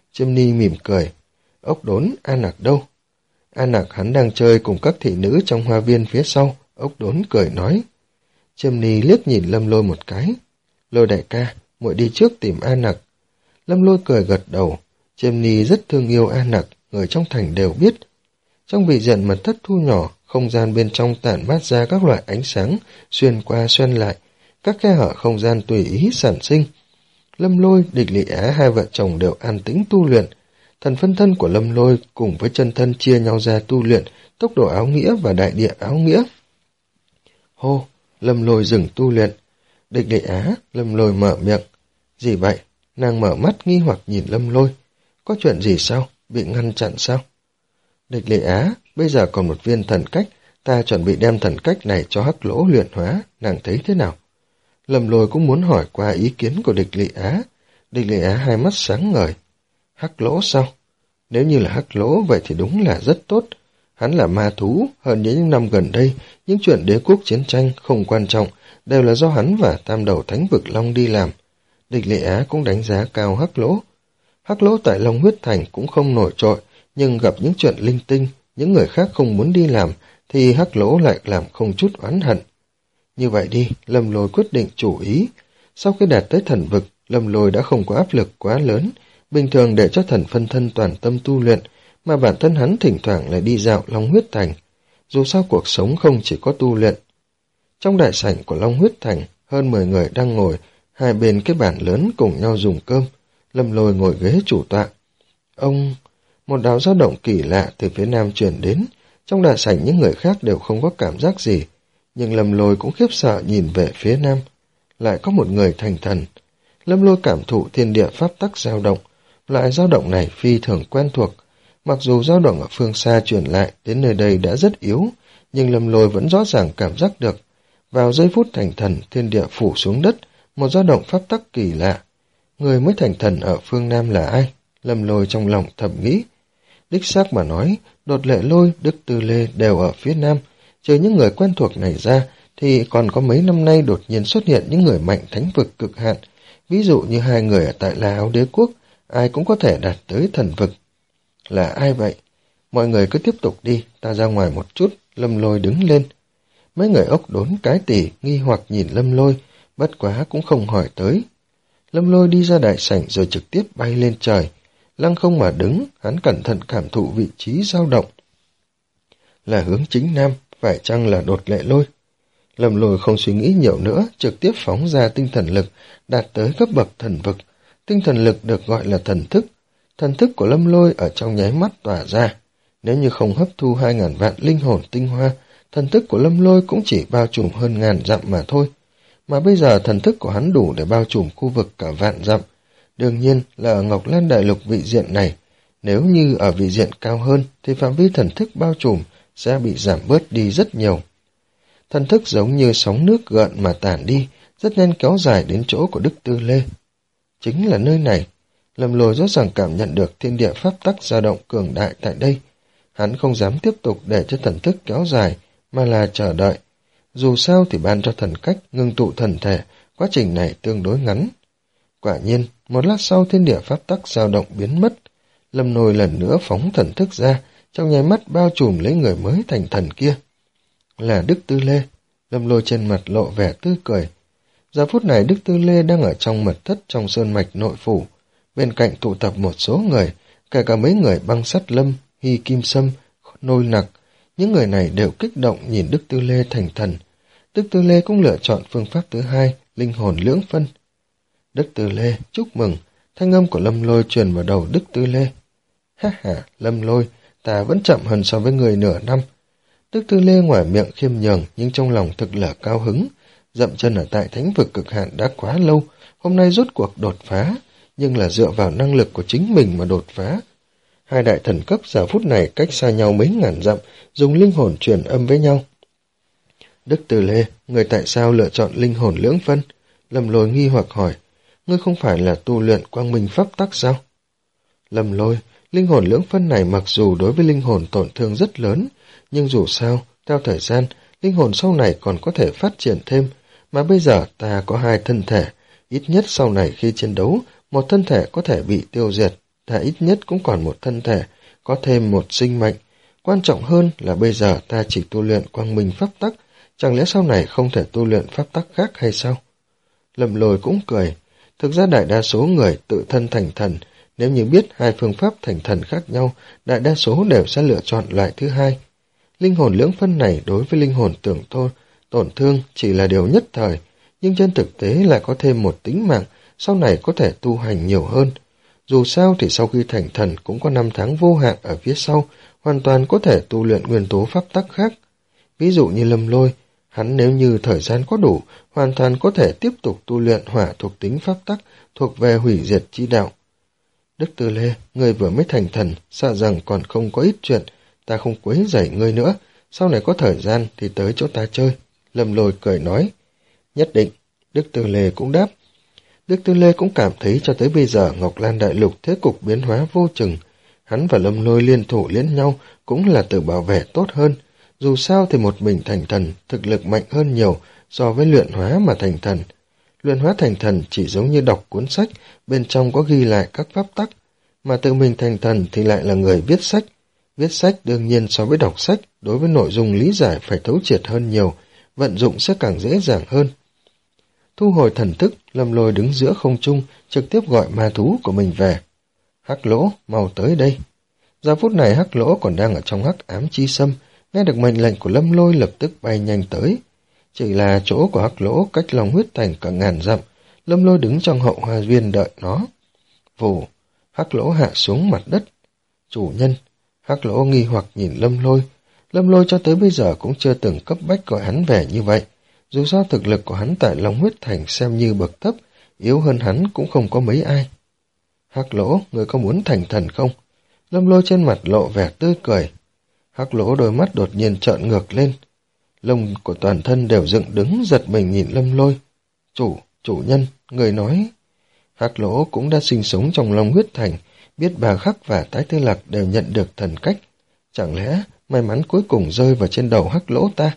Chiêm Ni mỉm cười. Ốc Đốn, An Nặc đâu? An Nặc hắn đang chơi cùng các thị nữ trong hoa viên phía sau. Ốc Đốn cười nói. Chiêm Ni liếc nhìn Lâm Lôi một cái. Lôi đại ca, muội đi trước tìm An Nặc. Lâm Lôi cười gật đầu. Chiêm Ni rất thương yêu An Nặc, người trong thành đều biết. Trong vị diện mật thất thu nhỏ, không gian bên trong tản mát ra các loại ánh sáng, xuyên qua xuyên lại, các khe hở không gian tùy ý sản sinh. Lâm Lôi, Địch Lị Á hai vợ chồng đều an tĩnh tu luyện. Thần phân thân của Lâm Lôi cùng với chân thân chia nhau ra tu luyện, tốc độ áo nghĩa và đại địa áo nghĩa. Hô, Lâm Lôi dừng tu luyện. Địch Lị Á, Lâm Lôi mở miệng. Gì vậy? Nàng mở mắt nghi hoặc nhìn Lâm Lôi. Có chuyện gì sao? Bị ngăn chặn sao? Địch Lị Á, bây giờ còn một viên thần cách, ta chuẩn bị đem thần cách này cho Hắc Lỗ luyện hóa, nàng thấy thế nào? Lâm Lôi cũng muốn hỏi qua ý kiến của Địch Lị Á. Địch Lị Á hai mắt sáng ngời. Hắc Lỗ sao? Nếu như là Hắc Lỗ vậy thì đúng là rất tốt. Hắn là ma thú, hơn những năm gần đây, những chuyện đế quốc chiến tranh không quan trọng, đều là do hắn và Tam Đầu Thánh Vực Long đi làm. Địch Lị Á cũng đánh giá cao Hắc Lỗ. Hắc Lỗ tại Long Huyết Thành cũng không nổi trội, nhưng gặp những chuyện linh tinh, những người khác không muốn đi làm, thì Hắc Lỗ lại làm không chút oán hận. Như vậy đi, Lâm Lôi quyết định chủ ý. Sau khi đạt tới thần vực, Lâm Lôi đã không có áp lực quá lớn, bình thường để cho thần phân thân toàn tâm tu luyện, mà bản thân hắn thỉnh thoảng lại đi dạo Long Huyết Thành. Dù sao cuộc sống không chỉ có tu luyện. Trong đại sảnh của Long Huyết Thành, hơn mười người đang ngồi, hai bên cái bàn lớn cùng nhau dùng cơm. Lâm Lôi ngồi ghế chủ tọa. Ông... Một đạo dao động kỳ lạ từ phía nam truyền đến, trong đại sảnh những người khác đều không có cảm giác gì, nhưng Lâm Lôi cũng khiếp sợ nhìn về phía nam. Lại có một người thành thần. Lâm Lôi cảm thụ thiên địa pháp tắc dao động, loại dao động này phi thường quen thuộc. Mặc dù dao động ở phương xa truyền lại đến nơi đây đã rất yếu, nhưng Lâm Lôi vẫn rõ ràng cảm giác được. Vào giây phút thành thần, thiên địa phủ xuống đất, một dao động pháp tắc kỳ lạ. Người mới thành thần ở phương Nam là ai? Lâm Lôi trong lòng thầm nghĩ. Đích xác mà nói, Đột Lệ Lôi, Đức Tư Lê đều ở phía Nam. Trừ những người quen thuộc này ra, thì còn có mấy năm nay đột nhiên xuất hiện những người mạnh thánh vực cực hạn. Ví dụ như hai người ở tại La Áo Đế Quốc, ai cũng có thể đạt tới thần vực. Là ai vậy? Mọi người cứ tiếp tục đi, ta ra ngoài một chút. Lâm Lôi đứng lên. Mấy người Ốc Đốn, Cái Tỉ nghi hoặc nhìn Lâm Lôi, bất quá cũng không hỏi tới. Lâm Lôi đi ra đại sảnh rồi trực tiếp bay lên trời. Lăng không mà đứng, hắn cẩn thận cảm thụ vị trí dao động. Là hướng chính nam, phải chăng là Đột Lệ Lôi? Lâm Lôi không suy nghĩ nhiều nữa, trực tiếp phóng ra tinh thần lực, đạt tới cấp bậc thần vực. Tinh thần lực được gọi là thần thức. Thần thức của Lâm Lôi ở trong nháy mắt tỏa ra. Nếu như không hấp thu hai ngàn vạn linh hồn tinh hoa, thần thức của Lâm Lôi cũng chỉ bao trùm hơn ngàn dặm mà thôi. Mà bây giờ thần thức của hắn đủ để bao trùm khu vực cả vạn dặm. Đương nhiên là ở Ngọc Lan Đại Lục vị diện này. Nếu như ở vị diện cao hơn thì phạm vi thần thức bao trùm sẽ bị giảm bớt đi rất nhiều. Thần thức giống như sóng nước gợn mà tản đi, rất nhanh kéo dài đến chỗ của Đức Tư Lê. Chính là nơi này. Lâm Lôi rõ ràng cảm nhận được thiên địa pháp tắc dao động cường đại tại đây. Hắn không dám tiếp tục để cho thần thức kéo dài, mà là chờ đợi. Dù sao thì ban cho thần cách ngưng tụ thần thể, quá trình này tương đối ngắn. Quả nhiên, một lát sau thiên địa pháp tắc dao động biến mất. Lâm Lôi lần nữa phóng thần thức ra, trong nháy mắt bao trùm lấy người mới thành thần kia. Là Đức Tư Lê. Lâm Lôi trên mặt lộ vẻ tươi cười. Giờ phút này Đức Tư Lê đang ở trong mật thất trong sơn mạch nội phủ. Bên cạnh tụ tập một số người, kể cả mấy người Băng Sắt Lâm, Hy Kim Sâm, Nôi Nặc. Những người này đều kích động nhìn Đức Tư Lê thành thần. Đức Tư Lê cũng lựa chọn phương pháp thứ hai, linh hồn lưỡng phân. Đức Tư Lê, chúc mừng. Thanh âm của Lâm Lôi truyền vào đầu Đức Tư Lê. Ha ha, Lâm Lôi, ta vẫn chậm hơn so với người nửa năm. Đức Tư Lê ngoài miệng khiêm nhường nhưng trong lòng thực là cao hứng. Dậm chân ở tại thánh vực cực hạn đã quá lâu, hôm nay rốt cuộc đột phá, nhưng là dựa vào năng lực của chính mình mà đột phá. Hai đại thần cấp giờ phút này cách xa nhau mấy ngàn dặm, dùng linh hồn truyền âm với nhau. Đức Tư Lê, người tại sao lựa chọn linh hồn lưỡng phân? Lâm Lôi nghi hoặc hỏi, ngươi không phải là tu luyện quang minh pháp tắc sao? Lâm Lôi, linh hồn lưỡng phân này mặc dù đối với linh hồn tổn thương rất lớn, nhưng dù sao, theo thời gian, linh hồn sau này còn có thể phát triển thêm, mà bây giờ ta có hai thân thể, ít nhất sau này khi chiến đấu, một thân thể có thể bị tiêu diệt, ta ít nhất cũng còn một thân thể, có thêm một sinh mệnh. Quan trọng hơn là bây giờ ta chỉ tu luyện quang minh pháp tắc, chẳng lẽ sau này không thể tu luyện pháp tắc khác hay sao? Lâm Lôi cũng cười. Thực ra đại đa số người tự thân thành thần, nếu như biết hai phương pháp thành thần khác nhau, đại đa số đều sẽ lựa chọn loại thứ hai. Linh hồn lưỡng phân này đối với linh hồn tưởng thôn, tổn thương chỉ là điều nhất thời, nhưng trên thực tế lại có thêm một tính mạng, sau này có thể tu hành nhiều hơn. Dù sao thì sau khi thành thần cũng có năm tháng vô hạn ở phía sau, hoàn toàn có thể tu luyện nguyên tố pháp tắc khác. Ví dụ như Lâm Lôi, hắn nếu như thời gian có đủ, hoàn toàn có thể tiếp tục tu luyện hỏa thuộc tính pháp tắc thuộc về hủy diệt chi đạo. Đức Tư Lê, ngươi vừa mới thành thần, sợ rằng còn không có ít chuyện, ta không quấy rầy ngươi nữa, sau này có thời gian thì tới chỗ ta chơi. Lâm Lôi cười nói. Nhất định, Đức Tư Lê cũng đáp. Đức Tư Lê cũng cảm thấy cho tới bây giờ Ngọc Lan Đại Lục thế cục biến hóa vô chừng. Hắn và Lâm Lôi liên thủ liên nhau cũng là tự bảo vệ tốt hơn. Dù sao thì một mình thành thần, thực lực mạnh hơn nhiều so với luyện hóa mà thành thần. Luyện hóa thành thần chỉ giống như đọc cuốn sách, bên trong có ghi lại các pháp tắc, mà tự mình thành thần thì lại là người viết sách. Viết sách đương nhiên so với đọc sách, đối với nội dung lý giải phải thấu triệt hơn nhiều, vận dụng sẽ càng dễ dàng hơn. Thu hồi thần thức, Lâm Lôi đứng giữa không trung, trực tiếp gọi ma thú của mình về. Hắc Lỗ, mau tới đây. Giờ phút này Hắc Lỗ còn đang ở trong hắc ám chi sâm, nghe được mệnh lệnh của Lâm Lôi lập tức bay nhanh tới. Chỉ là chỗ của Hắc Lỗ cách Long Huyết Thành cả ngàn dặm, Lâm Lôi đứng trong hậu hoa viên đợi nó. Vù, Hắc Lỗ hạ xuống mặt đất. Chủ nhân, Hắc Lỗ nghi hoặc nhìn Lâm Lôi. Lâm Lôi cho tới bây giờ cũng chưa từng cấp bách gọi hắn về như vậy. Dù sao thực lực của hắn tại Long Huyết Thành xem như bậc thấp, yếu hơn hắn cũng không có mấy ai. Hắc Lỗ, người có muốn thành thần không? Lâm Lôi trên mặt lộ vẻ tươi cười. Hắc Lỗ đôi mắt đột nhiên trợn ngược lên. Lông của toàn thân đều dựng đứng, giật mình nhìn Lâm Lôi. Chủ, chủ nhân, người nói. Hắc Lỗ cũng đã sinh sống trong Long Huyết Thành, biết Bà Khắc và Tái Tư Lạc đều nhận được thần cách. Chẳng lẽ may mắn cuối cùng rơi vào trên đầu Hắc Lỗ ta?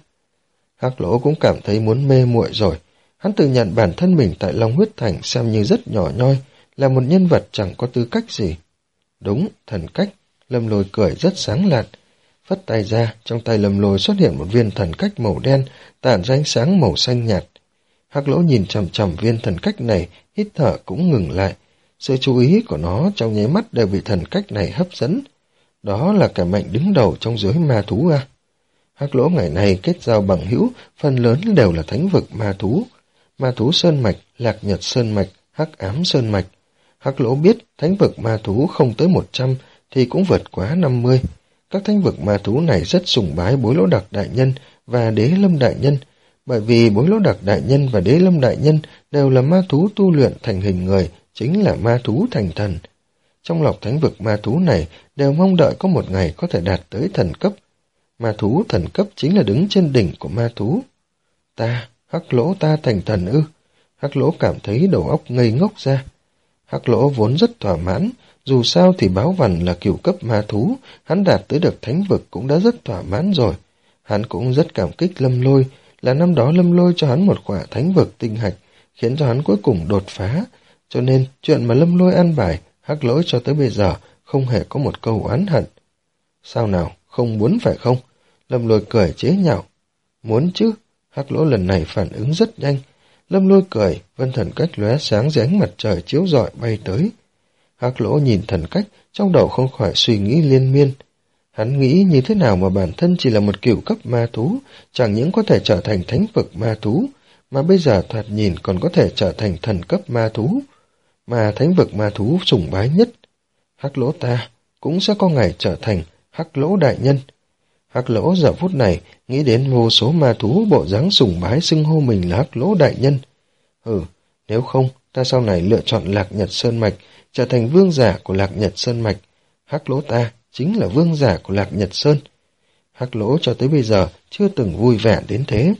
Hắc Lỗ cũng cảm thấy muốn mê muội rồi. Hắn tự nhận bản thân mình tại Long Huyết Thành xem như rất nhỏ nhoi, là một nhân vật chẳng có tư cách gì. Đúng, thần cách. Lâm Lôi cười rất sáng lạn. Phất tay ra, trong tay Lâm Lôi xuất hiện một viên thần cách màu đen, tản ra ánh sáng màu xanh nhạt. Hắc Lỗ nhìn chằm chằm viên thần cách này, hít thở cũng ngừng lại. Sự chú ý của nó trong nháy mắt đều bị thần cách này hấp dẫn. Đó là cả mệnh đứng đầu trong giới ma thú à? Hắc Lỗ ngày nay kết giao bằng hữu, phần lớn đều là thánh vực ma thú. Ma thú Sơn Mạch, Lạc Nhật Sơn Mạch, Hắc Ám Sơn Mạch. Hắc Lỗ biết thánh vực ma thú không tới một trăm thì cũng vượt quá năm mươi. Các thánh vực ma thú này rất sùng bái Bối Lỗ Đặc Đại Nhân và Đế Lâm Đại Nhân, bởi vì Bối Lỗ Đặc Đại Nhân và Đế Lâm Đại Nhân đều là ma thú tu luyện thành hình người, chính là ma thú thành thần. Trong lọc thánh vực ma thú này đều mong đợi có một ngày có thể đạt tới thần cấp. Ma thú thần cấp chính là đứng trên đỉnh của ma thú. Ta, Hắc Lỗ ta thành thần ư? Hắc Lỗ cảm thấy đầu óc ngây ngốc ra. Hắc Lỗ vốn rất thỏa mãn, dù sao thì Báo Vằn là cửu cấp ma thú, hắn đạt tới được thánh vực cũng đã rất thỏa mãn rồi. Hắn cũng rất cảm kích Lâm Lôi, là năm đó Lâm Lôi cho hắn một quả thánh vực tinh hạch, khiến cho hắn cuối cùng đột phá. Cho nên chuyện mà Lâm Lôi ăn bài, Hắc Lỗ cho tới bây giờ không hề có một câu oán hận. Sao nào, không muốn phải không? Lâm Lôi cười chế nhạo. Muốn chứ? Hắc Lỗ lần này phản ứng rất nhanh. Lâm Lôi cười, vân thần cách lóe sáng dưới ánh mặt trời chiếu rọi bay tới. Hắc Lỗ nhìn thần cách, trong đầu không khỏi suy nghĩ liên miên. Hắn nghĩ như thế nào mà bản thân chỉ là một cửu cấp ma thú, chẳng những có thể trở thành thánh vực ma thú, mà bây giờ thoạt nhìn còn có thể trở thành thần cấp ma thú, mà thánh vực ma thú sủng bái nhất. Hắc Lỗ ta cũng sẽ có ngày trở thành Hắc Lỗ Đại Nhân. Hắc Lỗ giờ phút này nghĩ đến vô số ma thú bộ dáng sủng bái xưng hô mình là Hắc Lỗ Đại Nhân. Ừ, nếu không, ta sau này lựa chọn Lạc Nhật Sơn Mạch, trở thành vương giả của Lạc Nhật Sơn Mạch. Hắc Lỗ ta chính là vương giả của Lạc Nhật Sơn. Hắc Lỗ cho tới bây giờ chưa từng vui vẻ đến thế.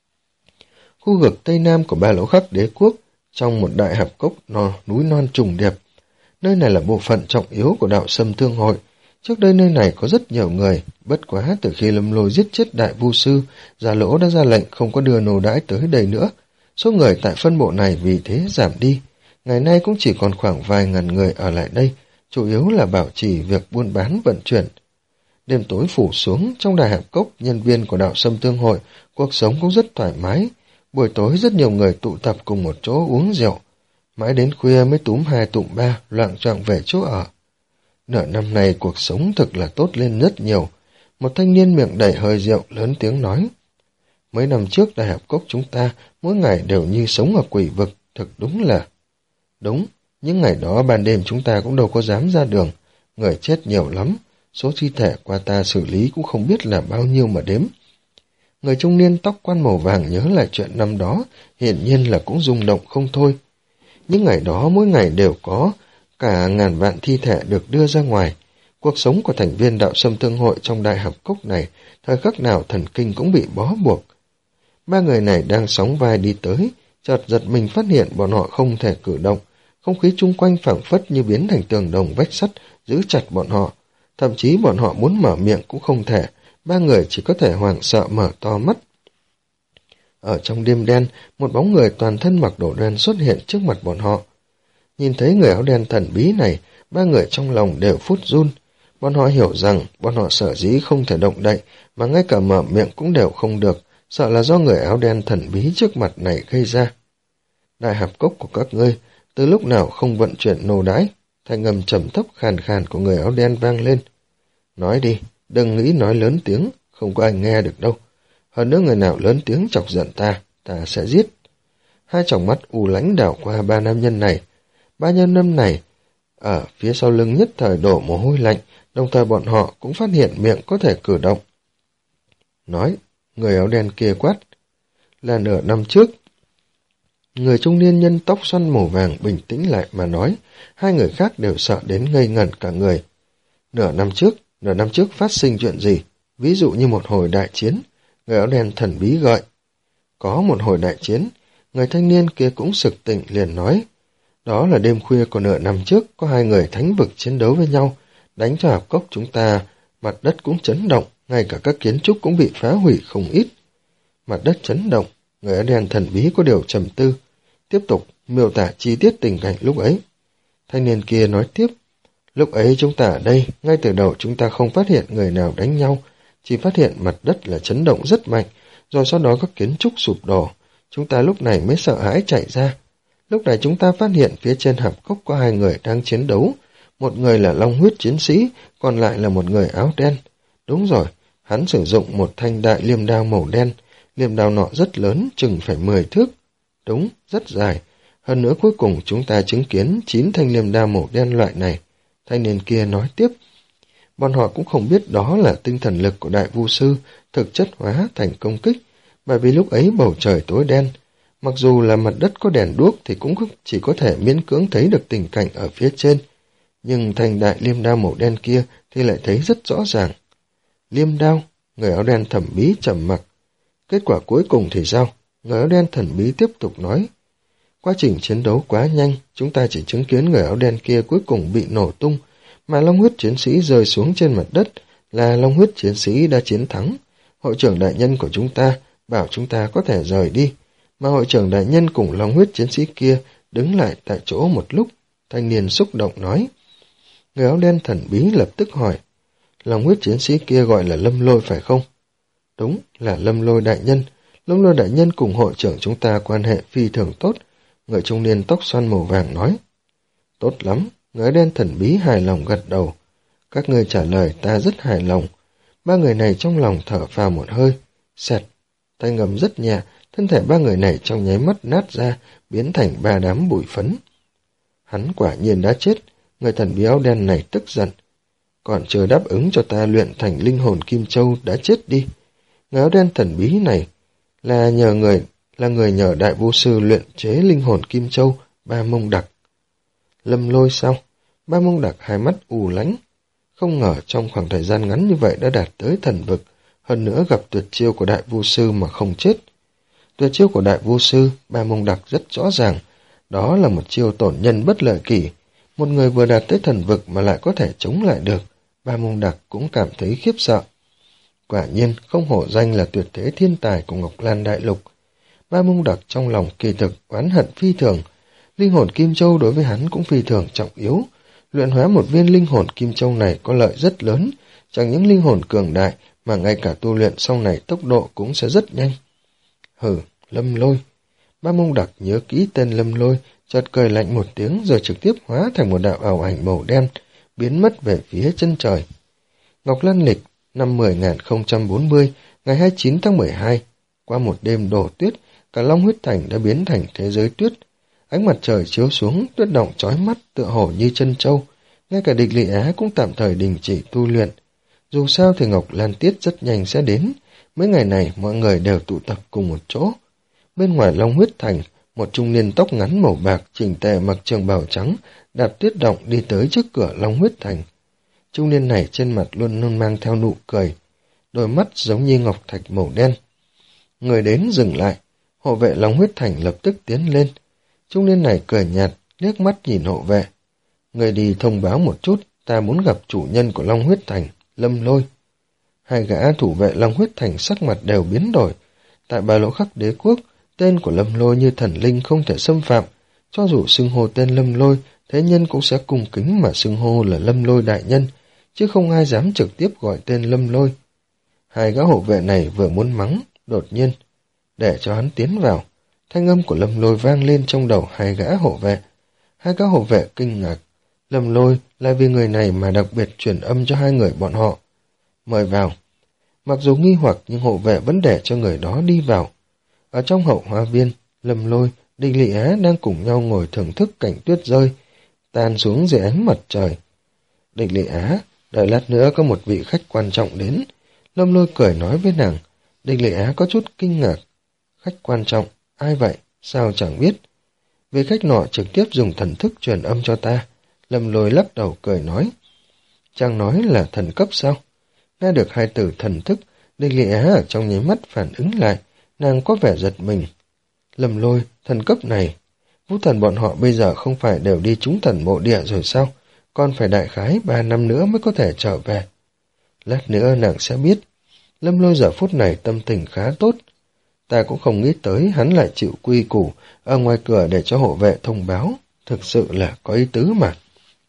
Khu vực Tây Nam của Ba Lỗ Khắc Đế Quốc, trong một đại hạp cốc no, núi non trùng điệp. Nơi này là bộ phận trọng yếu của đạo Sâm Thương Hội. Trước đây nơi này có rất nhiều người, bất quá từ khi Lâm Lôi giết chết đại vu sư, Già Lỗ đã ra lệnh không có đưa nô đãi tới đây nữa. Số người tại phân bộ này vì thế giảm đi. Ngày nay cũng chỉ còn khoảng vài ngàn người ở lại đây, chủ yếu là bảo trì việc buôn bán vận chuyển. Đêm tối phủ xuống, trong Đại Hạp Cốc, nhân viên của Đạo Sâm Thương Hội, cuộc sống cũng rất thoải mái. Buổi tối rất nhiều người tụ tập cùng một chỗ uống rượu. Mãi đến khuya mới túm hai tụm ba, loạng choạng về chỗ ở. Nửa năm này cuộc sống thực là tốt lên rất nhiều. Một thanh niên miệng đầy hơi rượu lớn tiếng nói. Mấy năm trước Đại Hạp Cốc chúng ta mỗi ngày đều như sống ở quỷ vực, thực đúng là... Đúng, những ngày đó ban đêm chúng ta cũng đâu có dám ra đường, người chết nhiều lắm, số thi thể qua ta xử lý cũng không biết là bao nhiêu mà đếm. Người trung niên tóc quan màu vàng nhớ lại chuyện năm đó, hiển nhiên là cũng rung động không thôi. Những ngày đó mỗi ngày đều có cả ngàn vạn thi thể được đưa ra ngoài. Cuộc sống của thành viên Đạo Sâm Thương Hội trong Đại Hạp Cốc này, thời khắc nào thần kinh cũng bị bó buộc. Ba người này đang sóng vai đi tới, chợt giật mình phát hiện bọn họ không thể cử động. Không khí chung quanh phảng phất như biến thành tường đồng vách sắt, giữ chặt bọn họ. Thậm chí bọn họ muốn mở miệng cũng không thể, ba người chỉ có thể hoảng sợ mở to mắt. Ở trong đêm đen, một bóng người toàn thân mặc đồ đen xuất hiện trước mặt bọn họ. Nhìn thấy người áo đen thần bí này, ba người trong lòng đều phút run. Bọn họ hiểu rằng bọn họ sở dĩ không thể động đậy, mà ngay cả mở miệng cũng đều không được, sợ là do người áo đen thần bí trước mặt này gây ra. Đại Hạp Cốc của các ngươi, từ lúc nào không vận chuyển nô đái? Thanh âm trầm thấp khàn khàn của người áo đen vang lên. Nói đi, đừng nghĩ nói lớn tiếng, không có ai nghe được đâu. Hơn nữa người nào lớn tiếng chọc giận ta, ta sẽ giết. Hai tròng mắt u lãnh đảo qua ba nam nhân này. Ba nhân năm này, ở phía sau lưng nhất thời đổ mồ hôi lạnh, đồng thời bọn họ cũng phát hiện miệng có thể cử động. Nói, người áo đen kia quát. Là nửa năm trước. Người trung niên nhân tóc xoăn màu vàng bình tĩnh lại mà nói, hai người khác đều sợ đến ngây ngẩn cả người. Nửa năm trước, nửa năm trước phát sinh chuyện gì? Ví dụ như một hồi đại chiến, người áo đen thần bí gợi. Có một hồi đại chiến, người thanh niên kia cũng sực tỉnh liền nói. Đó là đêm khuya của nửa năm trước, có hai người thánh vực chiến đấu với nhau, đánh cho Hạp Cốc chúng ta, mặt đất cũng chấn động, ngay cả các kiến trúc cũng bị phá hủy không ít. Mặt đất chấn động, người áo đen thần bí có điều trầm tư, tiếp tục miêu tả chi tiết tình cảnh lúc ấy. Thanh niên kia nói tiếp, lúc ấy chúng ta ở đây, ngay từ đầu chúng ta không phát hiện người nào đánh nhau, chỉ phát hiện mặt đất là chấn động rất mạnh, rồi sau đó các kiến trúc sụp đổ, chúng ta lúc này mới sợ hãi chạy ra. Lúc này chúng ta phát hiện phía trên Hạp Cốc có hai người đang chiến đấu, một người là long huyết chiến sĩ, còn lại là một người áo đen. Đúng rồi, hắn sử dụng một thanh đại liêm đao màu đen, liêm đao nọ rất lớn, chừng phải mười thước. Đúng, rất dài. Hơn nữa cuối cùng chúng ta chứng kiến chín thanh liêm đao màu đen loại này. Thanh niên kia nói tiếp. Bọn họ cũng không biết đó là tinh thần lực của đại vu sư thực chất hóa thành công kích, bởi vì lúc ấy bầu trời tối đen. Mặc dù là mặt đất có đèn đuốc thì cũng chỉ có thể miễn cưỡng thấy được tình cảnh ở phía trên. Nhưng thanh đại liêm đao màu đen kia thì lại thấy rất rõ ràng. Liêm đao, người áo đen thẩm bí trầm mặc. Kết quả cuối cùng thì sao? Người áo đen thần bí tiếp tục nói. Quá trình chiến đấu quá nhanh, chúng ta chỉ chứng kiến người áo đen kia cuối cùng bị nổ tung, mà long huyết chiến sĩ rơi xuống trên mặt đất là long huyết chiến sĩ đã chiến thắng. Hội trưởng đại nhân của chúng ta bảo chúng ta có thể rời đi, mà hội trưởng đại nhân cùng long huyết chiến sĩ kia đứng lại tại chỗ một lúc. Thanh niên xúc động nói. Người áo đen thần bí lập tức hỏi, long huyết chiến sĩ kia gọi là Lâm Lôi phải không? Đúng, là Lâm Lôi đại nhân. Lâm Lôi đại nhân cùng hội trưởng chúng ta quan hệ phi thường tốt. Người trung niên tóc xoăn màu vàng nói. Tốt lắm, người đen thần bí hài lòng gật đầu. Các người trả lời ta rất hài lòng. Ba người này trong lòng thở phào một hơi. Xẹt, tay ngầm rất nhẹ, thân thể ba người này trong nháy mắt nát ra, biến thành ba đám bụi phấn. Hắn quả nhiên đã chết. Người thần bí áo đen này tức giận. Còn chưa đáp ứng cho ta luyện thành linh hồn Kim Châu đã chết đi. Người áo đen thần bí này là nhờ người là người nhờ đại vô sư luyện chế linh hồn Kim Châu, Ba Mông Đặc. Lâm Lôi sao? Ba Mông Đặc hai mắt u lánh. Không ngờ trong khoảng thời gian ngắn như vậy đã đạt tới thần vực, hơn nữa gặp tuyệt chiêu của đại vô sư mà không chết. Tuyệt chiêu của đại vô sư, Ba Mông Đặc rất rõ ràng, đó là một chiêu tổn nhân bất lợi kỷ. Một người vừa đạt tới thần vực mà lại có thể chống lại được, Ba Mông Đặc cũng cảm thấy khiếp sợ. Quả nhiên không hổ danh là tuyệt thế thiên tài của Ngọc Lan Đại Lục. Ba Mông Đặc trong lòng kỳ thực oán hận phi thường. Linh hồn Kim Châu đối với hắn cũng phi thường trọng yếu. Luyện hóa một viên linh hồn kim châu này có lợi rất lớn, chẳng những linh hồn cường đại mà ngay cả tu luyện sau này tốc độ cũng sẽ rất nhanh. Hừ, Lâm Lôi. Ba Mông Đặc nhớ kỹ tên Lâm Lôi, chợt cười lạnh một tiếng rồi trực tiếp hóa thành một đạo ảo ảnh màu đen, biến mất về phía chân trời. Ngọc Lan lịch, năm mười nghìn không trăm bốn mươi, ngày hai mươi chín tháng mười hai, qua một đêm đổ tuyết, cả Long Huyết Thành đã biến thành thế giới tuyết. Ánh mặt trời chiếu xuống, tuyết động chói mắt tựa hồ như chân trâu. Ngay cả Địch Lị Á cũng tạm thời đình chỉ tu luyện. Dù sao thì Ngọc Lan Tiết rất nhanh sẽ đến. Mấy ngày này mọi người đều tụ tập cùng một chỗ. Bên ngoài Long Huyết Thành, một trung niên tóc ngắn màu bạc chỉnh tề mặc trường bào trắng đạp tuyết động đi tới trước cửa Long Huyết Thành. Trung niên này trên mặt luôn luôn mang theo nụ cười, đôi mắt giống như ngọc thạch màu đen. Người đến dừng lại, hộ vệ Long Huyết Thành lập tức tiến lên. Trung niên này cười nhạt, liếc mắt nhìn hộ vệ. Người đi thông báo một chút, ta muốn gặp chủ nhân của Long Huyết Thành, Lâm Lôi. Hai gã thủ vệ Long Huyết Thành sắc mặt đều biến đổi. Tại Ba Lỗ Khắc Đế Quốc, tên của Lâm Lôi như thần linh không thể xâm phạm. Cho dù xưng hô tên Lâm Lôi, thế nhân cũng sẽ cung kính mà xưng hô là Lâm Lôi đại nhân, chứ không ai dám trực tiếp gọi tên Lâm Lôi. Hai gã hộ vệ này vừa muốn mắng, đột nhiên, để cho hắn tiến vào. Thanh âm của Lâm Lôi vang lên trong đầu hai gã hộ vệ. Hai gã hộ vệ kinh ngạc. Lâm Lôi là vì người này mà đặc biệt truyền âm cho hai người bọn họ. Mời vào. Mặc dù nghi hoặc nhưng hộ vệ vẫn để cho người đó đi vào. Ở trong hậu hoa viên, Lâm Lôi, Địch Lị Á đang cùng nhau ngồi thưởng thức cảnh tuyết rơi, tan xuống dưới ánh mặt trời. Địch Lị Á, đợi lát nữa có một vị khách quan trọng đến. Lâm Lôi cười nói với nàng. Địch Lị Á có chút kinh ngạc. Khách quan trọng, ai vậy? Sao chẳng biết? Vị khách nọ trực tiếp dùng thần thức truyền âm cho ta. Lâm Lôi lắc đầu cười nói. Chàng nói là thần cấp sao? Nghe được hai từ thần thức, Địch Lị Á ở trong nháy mắt phản ứng lại, nàng có vẻ giật mình. Lâm Lôi, thần cấp này, vũ thần bọn họ bây giờ không phải đều đi trúng thần mộ địa rồi sao? Còn phải đại khái ba năm nữa mới có thể trở về. Lát nữa nàng sẽ biết. Lâm Lôi giờ phút này tâm tình khá tốt. Ta cũng không nghĩ tới hắn lại chịu quy củ ở ngoài cửa để cho hộ vệ thông báo. Thực sự là có ý tứ mà.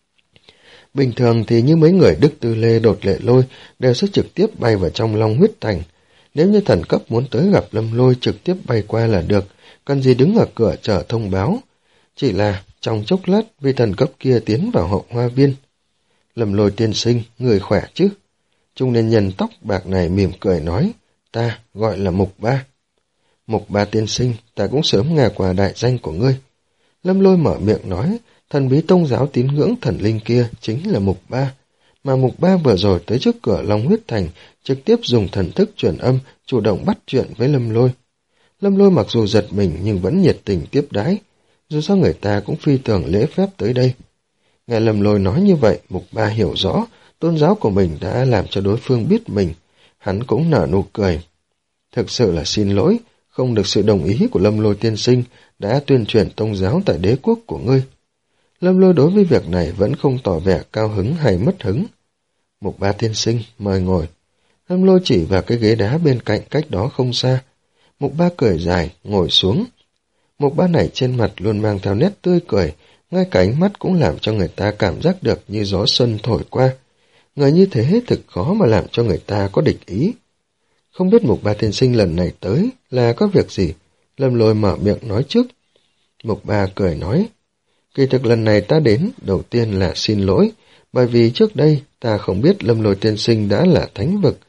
Bình thường thì như mấy người Đức Tư Lê, Đột Lệ Lôi đều sẽ trực tiếp bay vào trong Long Huyết Thành. Nếu như thần cấp muốn tới gặp Lâm Lôi trực tiếp bay qua là được, cần gì đứng ở cửa chờ thông báo. Chỉ là trong chốc lát vì thần cấp kia tiến vào hậu hoa viên. Lâm Lôi tiên sinh, người khỏe chứ? Trung niên nhân tóc bạc này mỉm cười nói, ta gọi là Mục Ba. Mục Ba tiên sinh, ta cũng sớm nghe qua đại danh của ngươi. Lâm Lôi mở miệng nói, thần bí tông giáo tín ngưỡng thần linh kia chính là Mục Ba. Mà Mục Ba vừa rồi tới trước cửa Long Huyết Thành, trực tiếp dùng thần thức truyền âm, chủ động bắt chuyện với Lâm Lôi. Lâm Lôi mặc dù giật mình nhưng vẫn nhiệt tình tiếp đái, dù sao người ta cũng phi thường lễ phép tới đây. Nghe Lâm Lôi nói như vậy, Mục Ba hiểu rõ, tôn giáo của mình đã làm cho đối phương biết mình, hắn cũng nở nụ cười. Thực sự là xin lỗi, không được sự đồng ý của Lâm Lôi tiên sinh đã tuyên truyền tôn giáo tại đế quốc của ngươi. Lâm Lôi đối với việc này vẫn không tỏ vẻ cao hứng hay mất hứng. Mục Ba tiên sinh, mời ngồi. Lâm Lôi chỉ vào cái ghế đá bên cạnh cách đó không xa. Mục Ba cười dài, ngồi xuống. Mục Ba này trên mặt luôn mang theo nét tươi cười, ngay cả ánh mắt cũng làm cho người ta cảm giác được như gió xuân thổi qua. Người như thế thực khó mà làm cho người ta có địch ý. Không biết Mục Ba tiên sinh lần này tới là có việc gì? Lâm Lôi mở miệng nói trước. Mục Ba cười nói, kỳ thực lần này ta đến, đầu tiên là xin lỗi, bởi vì trước đây ta không biết Lâm Lôi tiên sinh đã là thánh vực.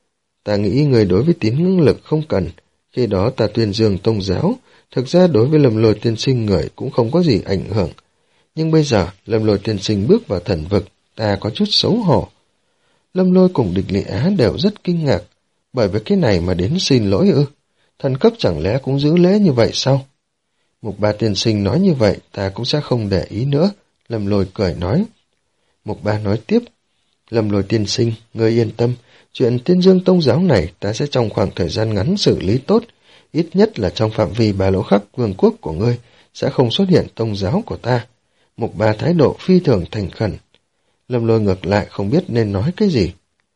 Ta nghĩ người đối với tín ngưỡng lực không cần, khi đó ta tuyên dương tôn giáo, thực ra đối với Lâm Lôi tiên sinh người cũng không có gì ảnh hưởng. Nhưng bây giờ Lâm Lôi tiên sinh bước vào thần vực, ta có chút xấu hổ. Lâm Lôi cùng Địch Lị Á đều rất kinh ngạc, bởi vì cái này mà đến xin lỗi ư? Thần cấp chẳng lẽ cũng giữ lễ như vậy sao? Mục Ba tiên sinh nói như vậy, ta cũng sẽ không để ý nữa. Lâm Lôi cười nói. Mục Ba nói tiếp, Lâm Lôi tiên sinh, ngươi yên tâm, chuyện tuyên dương tôn giáo này ta sẽ trong khoảng thời gian ngắn xử lý tốt, ít nhất là trong phạm vi Ba Lỗ Khắc vương quốc của ngươi sẽ không xuất hiện tôn giáo của ta. Mục Ba thái độ phi thường thành khẩn. Lâm Lôi ngược lại không biết nên nói cái gì.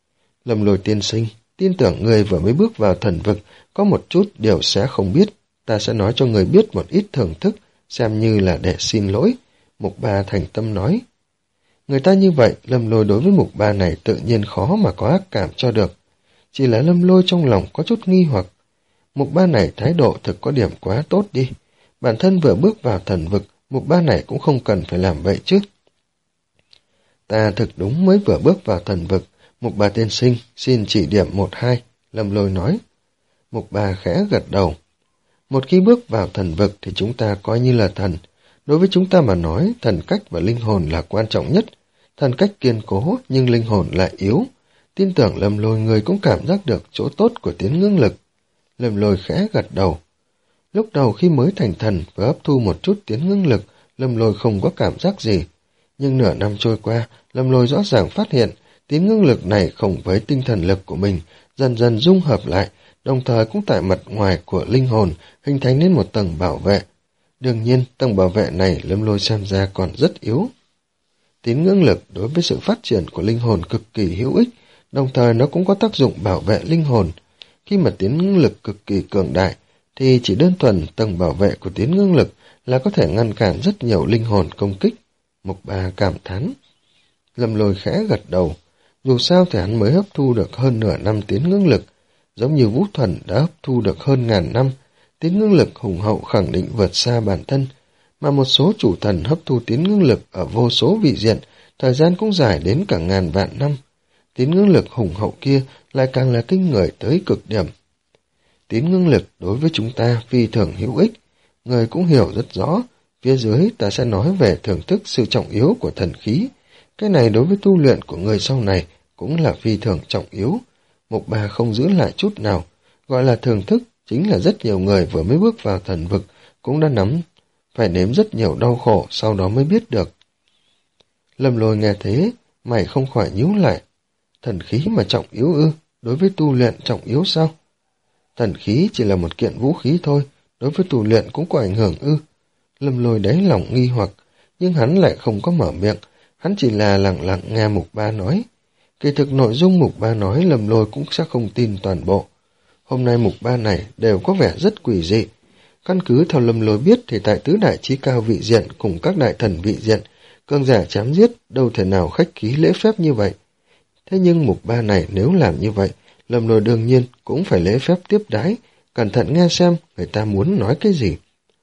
Lâm Lôi tiên sinh, tin tưởng ngươi vừa mới bước vào thần vực, có một chút điều sẽ không biết, ta sẽ nói cho người biết một ít thưởng thức, xem như là để xin lỗi. Mục Ba thành tâm nói. Người ta như vậy, Lâm Lôi đối với Mục Ba này tự nhiên khó mà có ác cảm cho được. Chỉ là Lâm Lôi trong lòng có chút nghi hoặc. Mục Ba này thái độ thực có điểm quá tốt đi. Bản thân vừa bước vào thần vực, Mục Ba này cũng không cần phải làm vậy chứ. Ta thực đúng mới vừa bước vào thần vực, Mục Ba tiên sinh xin chỉ điểm một hai, Lâm Lôi nói. Mục Ba khẽ gật đầu. Một khi bước vào thần vực thì chúng ta coi như là thần. Đối với chúng ta mà nói, thần cách và linh hồn là quan trọng nhất. Thần cách kiên cố nhưng linh hồn lại yếu. Tin tưởng Lâm Lôi người cũng cảm giác được chỗ tốt của tiến ngưng lực. Lâm Lôi khẽ gật đầu. Lúc đầu khi mới thành thần và hấp thu một chút tiến ngưng lực, Lâm Lôi không có cảm giác gì. Nhưng nửa năm trôi qua, Lâm Lôi rõ ràng phát hiện tiến ngưng lực này không với tinh thần lực của mình, dần dần dung hợp lại, đồng thời cũng tại mặt ngoài của linh hồn hình thành nên một tầng bảo vệ. Đương nhiên, tầng bảo vệ này Lâm Lôi xem ra còn rất yếu. Tín ngưỡng lực đối với sự phát triển của linh hồn cực kỳ hữu ích, đồng thời nó cũng có tác dụng bảo vệ linh hồn. Khi mà tín ngưỡng lực cực kỳ cường đại, thì chỉ đơn thuần tầng bảo vệ của tín ngưỡng lực là có thể ngăn cản rất nhiều linh hồn công kích. Mục Ba cảm thán. Lâm Lôi khẽ gật đầu. Dù sao thì hắn mới hấp thu được hơn nửa năm tín ngưỡng lực, giống như Vũ Thuần đã hấp thu được hơn ngàn năm. Tín ngưỡng lực hùng hậu khẳng định vượt xa bản thân, mà một số chủ thần hấp thu tín ngưỡng lực ở vô số vị diện, thời gian cũng dài đến cả ngàn vạn năm. Tín ngưỡng lực hùng hậu kia lại càng là kinh người tới cực điểm. Tín ngưỡng lực đối với chúng ta phi thường hữu ích, người cũng hiểu rất rõ. Phía dưới ta sẽ nói về thưởng thức sự trọng yếu của thần khí. Cái này đối với tu luyện của người sau này cũng là phi thường trọng yếu. Mục Ba không giữ lại chút nào, gọi là thưởng thức chính là rất nhiều người vừa mới bước vào thần vực cũng đã nắm, phải nếm rất nhiều đau khổ sau đó mới biết được. Lâm Lôi nghe thế, mày không khỏi nhíu lại. Thần khí mà trọng yếu ư, đối với tu luyện trọng yếu sao? Thần khí chỉ là một kiện vũ khí thôi, đối với tu luyện cũng có ảnh hưởng ư. Lâm Lôi đáy lòng nghi hoặc, nhưng hắn lại không có mở miệng, hắn chỉ là lặng lặng nghe Mục Ba nói. Kỳ thực nội dung Mục Ba nói Lâm Lôi cũng sẽ không tin toàn bộ. Hôm nay Mục Ba này đều có vẻ rất quỷ dị. Căn cứ theo Lâm Lôi biết thì tại tứ đại chí cao vị diện cùng các đại thần vị diện, cường giả chém giết đâu thể nào khách khí lễ phép như vậy. Thế nhưng Mục Ba này nếu làm như vậy, Lâm Lôi đương nhiên cũng phải lễ phép tiếp đái, cẩn thận nghe xem người ta muốn nói cái gì.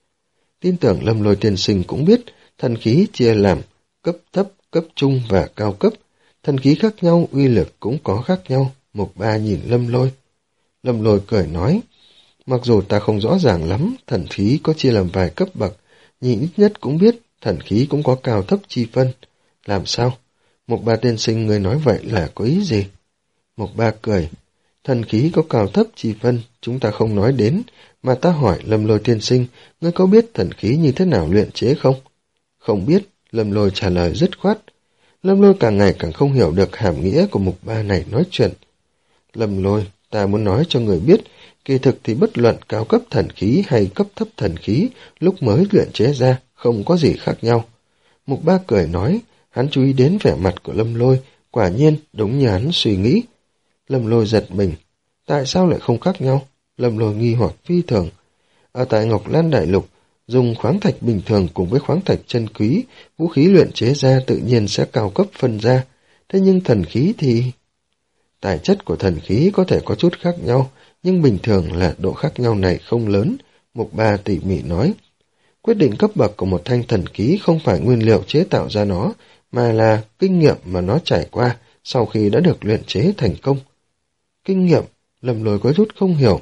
Tin tưởng Lâm Lôi tiên sinh cũng biết, thần khí chia làm cấp thấp, cấp trung và cao cấp. Thần khí khác nhau, uy lực cũng có khác nhau. Mục Ba nhìn Lâm Lôi. Lâm Lôi cười nói, mặc dù ta không rõ ràng lắm, thần khí có chia làm vài cấp bậc, nhưng ít nhất cũng biết thần khí cũng có cao thấp chi phân. Làm sao? Mục Ba tiên sinh người nói vậy là có ý gì? Mục Ba cười, thần khí có cao thấp chi phân, chúng ta không nói đến, mà ta hỏi Lâm Lôi tiên sinh, ngươi có biết thần khí như thế nào luyện chế không? Không biết, Lâm Lôi trả lời dứt khoát. Lâm Lôi càng ngày càng không hiểu được hàm nghĩa của Mục Ba này nói chuyện. Lâm Lôi, ta muốn nói cho người biết, kỳ thực thì bất luận cao cấp thần khí hay cấp thấp thần khí, lúc mới luyện chế ra, không có gì khác nhau. Mục Ba cười nói, hắn chú ý đến vẻ mặt của Lâm Lôi, quả nhiên đúng như hắn suy nghĩ. Lâm Lôi giật mình, tại sao lại không khác nhau? Lâm Lôi nghi hoặc phi thường. Ở tại Ngọc Lan Đại Lục, dùng khoáng thạch bình thường cùng với khoáng thạch chân quý, vũ khí luyện chế ra tự nhiên sẽ cao cấp phân ra. Thế nhưng thần khí thì... Tài chất của thần khí có thể có chút khác nhau, nhưng bình thường là độ khác nhau này không lớn, Mục Ba tỉ mỉ nói. Quyết định cấp bậc của một thanh thần khí không phải nguyên liệu chế tạo ra nó, mà là kinh nghiệm mà nó trải qua sau khi đã được luyện chế thành công. Kinh nghiệm, Lâm Lôi có chút không hiểu.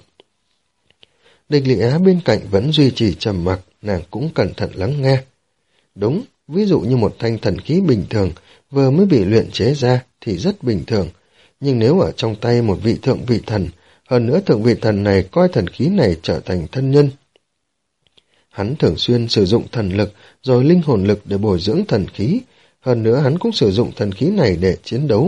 Địch Lị Á bên cạnh vẫn duy trì trầm mặc, nàng cũng cẩn thận lắng nghe. Đúng, ví dụ như một thanh thần khí bình thường vừa mới bị luyện chế ra thì rất bình thường, nhưng nếu ở trong tay một vị thượng vị thần, hơn nữa thượng vị thần này coi thần khí này trở thành thân nhân. Hắn thường xuyên sử dụng thần lực rồi linh hồn lực để bồi dưỡng thần khí, hơn nữa hắn cũng sử dụng thần khí này để chiến đấu.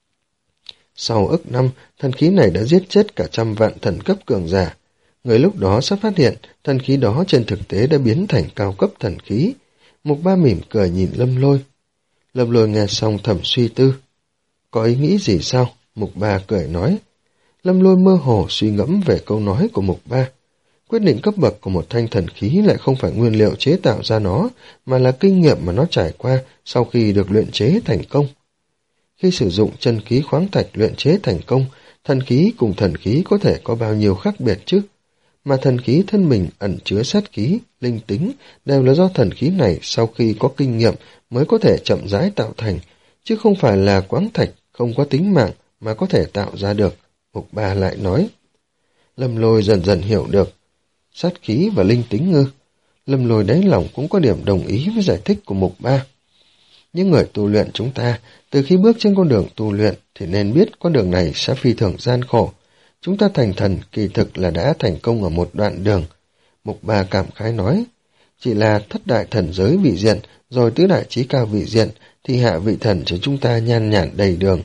Sau ức năm, thần khí này đã giết chết cả trăm vạn thần cấp cường giả. Người lúc đó sẽ phát hiện thần khí đó trên thực tế đã biến thành cao cấp thần khí. Mục Ba mỉm cười nhìn Lâm Lôi. Lâm Lôi nghe xong thầm suy tư. Có ý nghĩ gì sao? Mục Ba cười nói. Lâm Lôi mơ hồ suy ngẫm về câu nói của Mục Ba. Quyết định cấp bậc của một thanh thần khí lại không phải nguyên liệu chế tạo ra nó, mà là kinh nghiệm mà nó trải qua sau khi được luyện chế thành công. Khi sử dụng chân khí khoáng thạch luyện chế thành công, thần khí cùng thần khí có thể có bao nhiêu khác biệt chứ? Mà thần khí thân mình ẩn chứa sát khí, linh tính đều là do thần khí này sau khi có kinh nghiệm mới có thể chậm rãi tạo thành, chứ không phải là khoáng thạch không có tính mạng mà có thể tạo ra được. Mục Ba lại nói. Lâm Lôi dần dần hiểu được. Sát khí và linh tính ngư. Lâm Lôi đáy lòng cũng có điểm đồng ý với giải thích của Mục Ba. Những người tu luyện chúng ta, từ khi bước trên con đường tu luyện thì nên biết con đường này sẽ phi thường gian khổ. Chúng ta thành thần kỳ thực là đã thành công ở một đoạn đường. Mục Ba cảm khái nói, chỉ là thất đại thần giới vị diện, rồi tứ đại chí cao vị diện, thì hạ vị thần cho chúng ta nhan nhản đầy đường.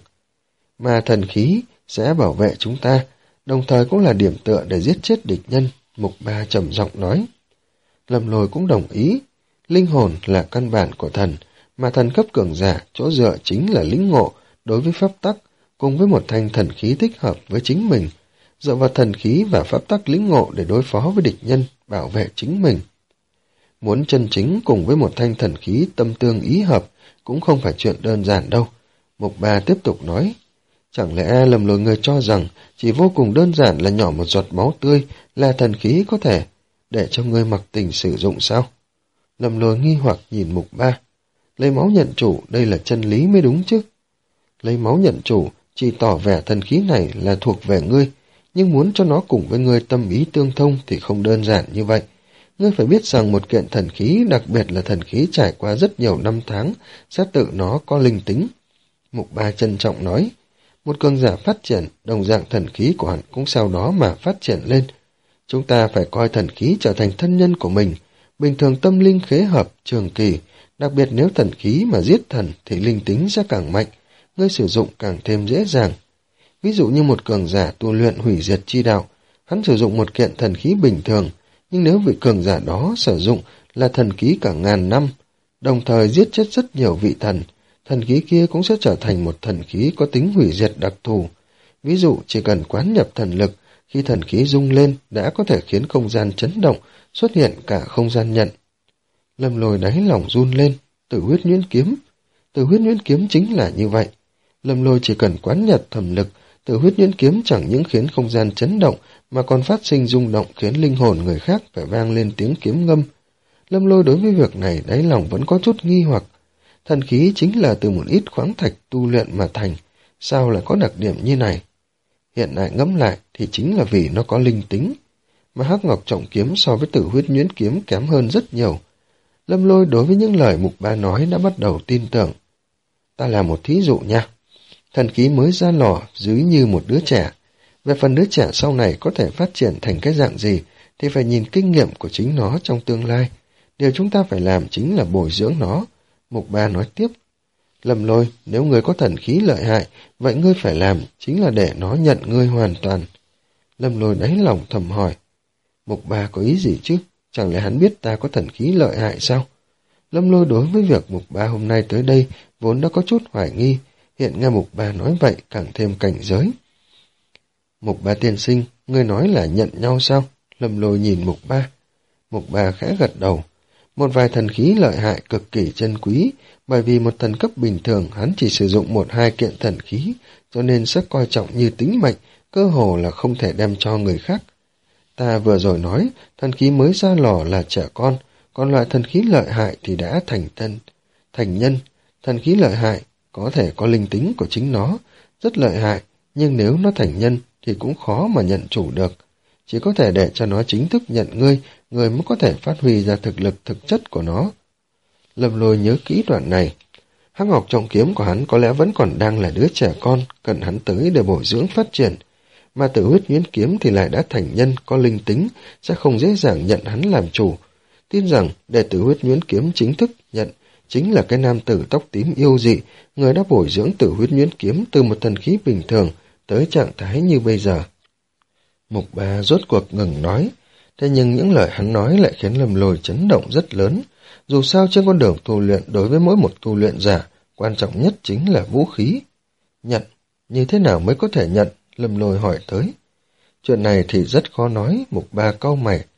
Mà thần khí sẽ bảo vệ chúng ta, đồng thời cũng là điểm tựa để giết chết địch nhân, Mục Ba trầm giọng nói. Lâm Lôi cũng đồng ý, linh hồn là căn bản của thần, mà thần cấp cường giả chỗ dựa chính là lĩnh ngộ đối với pháp tắc, cùng với một thanh thần khí thích hợp với chính mình, dựa vào thần khí và pháp tắc lĩnh ngộ để đối phó với địch nhân, bảo vệ chính mình. Muốn chân chính cùng với một thanh thần khí tâm tương ý hợp cũng không phải chuyện đơn giản đâu. Mục Ba tiếp tục nói, chẳng lẽ Lâm Lôi người cho rằng chỉ vô cùng đơn giản là nhỏ một giọt máu tươi là thần khí có thể để cho ngươi mặc tình sử dụng sao? Lâm Lôi nghi hoặc nhìn Mục Ba. Lấy máu nhận chủ đây là chân lý mới đúng chứ. Lấy máu nhận chủ chỉ tỏ vẻ thần khí này là thuộc về ngươi, nhưng muốn cho nó cùng với ngươi tâm ý tương thông thì không đơn giản như vậy. Ngươi phải biết rằng một kiện thần khí, đặc biệt là thần khí trải qua rất nhiều năm tháng, sẽ tự nó có linh tính. Mục Ba trân trọng nói, một cường giả phát triển, đồng dạng thần khí của hắn cũng sau đó mà phát triển lên. Chúng ta phải coi thần khí trở thành thân nhân của mình, bình thường tâm linh khế hợp, trường kỳ, đặc biệt nếu thần khí mà giết thần thì linh tính sẽ càng mạnh, ngươi sử dụng càng thêm dễ dàng. Ví dụ như một cường giả tu luyện hủy diệt chi đạo, hắn sử dụng một kiện thần khí bình thường, nhưng nếu vị cường giả đó sử dụng là thần khí cả ngàn năm, đồng thời giết chết rất nhiều vị thần, thần khí kia cũng sẽ trở thành một thần khí có tính hủy diệt đặc thù. Ví dụ chỉ cần quán nhập thần lực, khi thần khí rung lên đã có thể khiến không gian chấn động, xuất hiện cả không gian nhận. Lâm Lôi đáy lòng run lên, Tử huyết nhuyễn kiếm. Tử huyết nhuyễn kiếm chính là như vậy. Lâm Lôi chỉ cần quán nhập thần lực, Tử huyết nhuyễn kiếm chẳng những khiến không gian chấn động mà còn phát sinh rung động khiến linh hồn người khác phải vang lên tiếng kiếm ngâm. Lâm Lôi đối với việc này đáy lòng vẫn có chút nghi hoặc. Thần khí chính là từ một ít khoáng thạch tu luyện mà thành, sao lại có đặc điểm như này? Hiện tại ngẫm lại thì chính là vì nó có linh tính, mà Hắc Ngọc Trọng Kiếm so với Tử huyết nhuyễn kiếm kém hơn rất nhiều. Lâm Lôi đối với những lời Mục Ba nói đã bắt đầu tin tưởng. Ta làm một thí dụ nha. Thần khí mới ra lò dưới như một đứa trẻ. Về phần đứa trẻ sau này có thể phát triển thành cái dạng gì thì phải nhìn kinh nghiệm của chính nó trong tương lai. Điều chúng ta phải làm chính là bồi dưỡng nó. Mục Ba nói tiếp. Lâm Lôi, nếu ngươi có thần khí lợi hại, vậy ngươi phải làm chính là để nó nhận ngươi hoàn toàn. Lâm Lôi đáy lòng thầm hỏi. Mục Ba có ý gì chứ? Chẳng lẽ hắn biết ta có thần khí lợi hại sao? Lâm Lôi đối với việc Mục Ba hôm nay tới đây vốn đã có chút hoài nghi, hiện nghe Mục Ba nói vậy càng thêm cảnh giới. Mục Ba tiên sinh, ngươi nói là nhận nhau sao? Lâm Lôi nhìn Mục Ba. Mục Ba khẽ gật đầu. Một vài thần khí lợi hại cực kỳ chân quý, bởi vì một thần cấp bình thường hắn chỉ sử dụng một hai kiện thần khí, cho nên sẽ coi trọng như tính mệnh, cơ hồ là không thể đem cho người khác. Ta vừa rồi nói, thần khí mới ra lò là trẻ con, còn loại thần khí lợi hại thì đã thành tân, thành nhân. Thần khí lợi hại có thể có linh tính của chính nó, rất lợi hại, nhưng nếu nó thành nhân thì cũng khó mà nhận chủ được. Chỉ có thể để cho nó chính thức nhận ngươi, ngươi mới có thể phát huy ra thực lực thực chất của nó. Lâm Lôi nhớ kỹ đoạn này. Hắc Ngọc Trọng Kiếm của hắn có lẽ vẫn còn đang là đứa trẻ con, cần hắn tới để bồi dưỡng phát triển. Mà Tử huyết nhuyễn kiếm thì lại đã thành nhân, có linh tính, sẽ không dễ dàng nhận hắn làm chủ. Tin rằng để Tử huyết nhuyễn kiếm chính thức nhận, chính là cái nam tử tóc tím yêu dị, người đã bồi dưỡng Tử huyết nhuyễn kiếm từ một thần khí bình thường tới trạng thái như bây giờ. Mục Ba rốt cuộc ngừng nói, thế nhưng những lời hắn nói lại khiến Lâm Lôi chấn động rất lớn. Dù sao trên con đường tu luyện đối với mỗi một tu luyện giả, quan trọng nhất chính là vũ khí. Nhận, như thế nào mới có thể nhận? Lâm Lôi hỏi tới. Chuyện này thì rất khó nói, Mục Ba cau mày.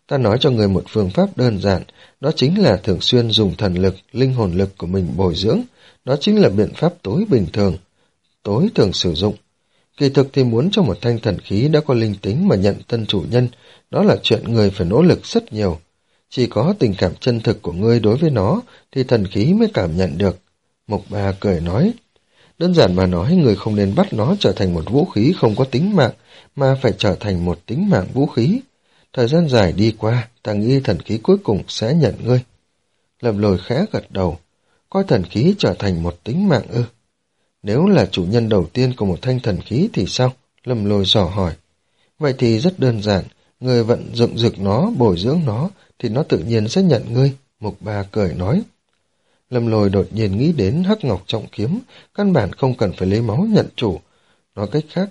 Ta nói cho người một phương pháp đơn giản, đó chính là thường xuyên dùng thần lực, linh hồn lực của mình bồi dưỡng, đó chính là biện pháp tối bình thường, tối thường sử dụng. Kỳ thực thì muốn cho một thanh thần khí đã có linh tính mà nhận tân chủ nhân, đó là chuyện người phải nỗ lực rất nhiều. Chỉ có tình cảm chân thực của ngươi đối với nó thì thần khí mới cảm nhận được. Mộc Ba cười nói, đơn giản mà nói, người không nên bắt nó trở thành một vũ khí không có tính mạng, mà phải trở thành một tính mạng vũ khí. Thời gian dài đi qua, ta nghĩ thần khí cuối cùng sẽ nhận ngươi. Lâm Lôi khẽ gật đầu, coi thần khí trở thành một tính mạng ư? Nếu là chủ nhân đầu tiên của một thanh thần khí thì sao? Lâm Lôi dò hỏi. Vậy thì rất đơn giản, người vận dựng dực nó, bồi dưỡng nó, thì nó tự nhiên sẽ nhận ngươi. Mộc Ba cười nói. Lâm Lôi đột nhiên nghĩ đến Hắc Ngọc Trọng Kiếm, căn bản không cần phải lấy máu nhận chủ. Nói cách khác,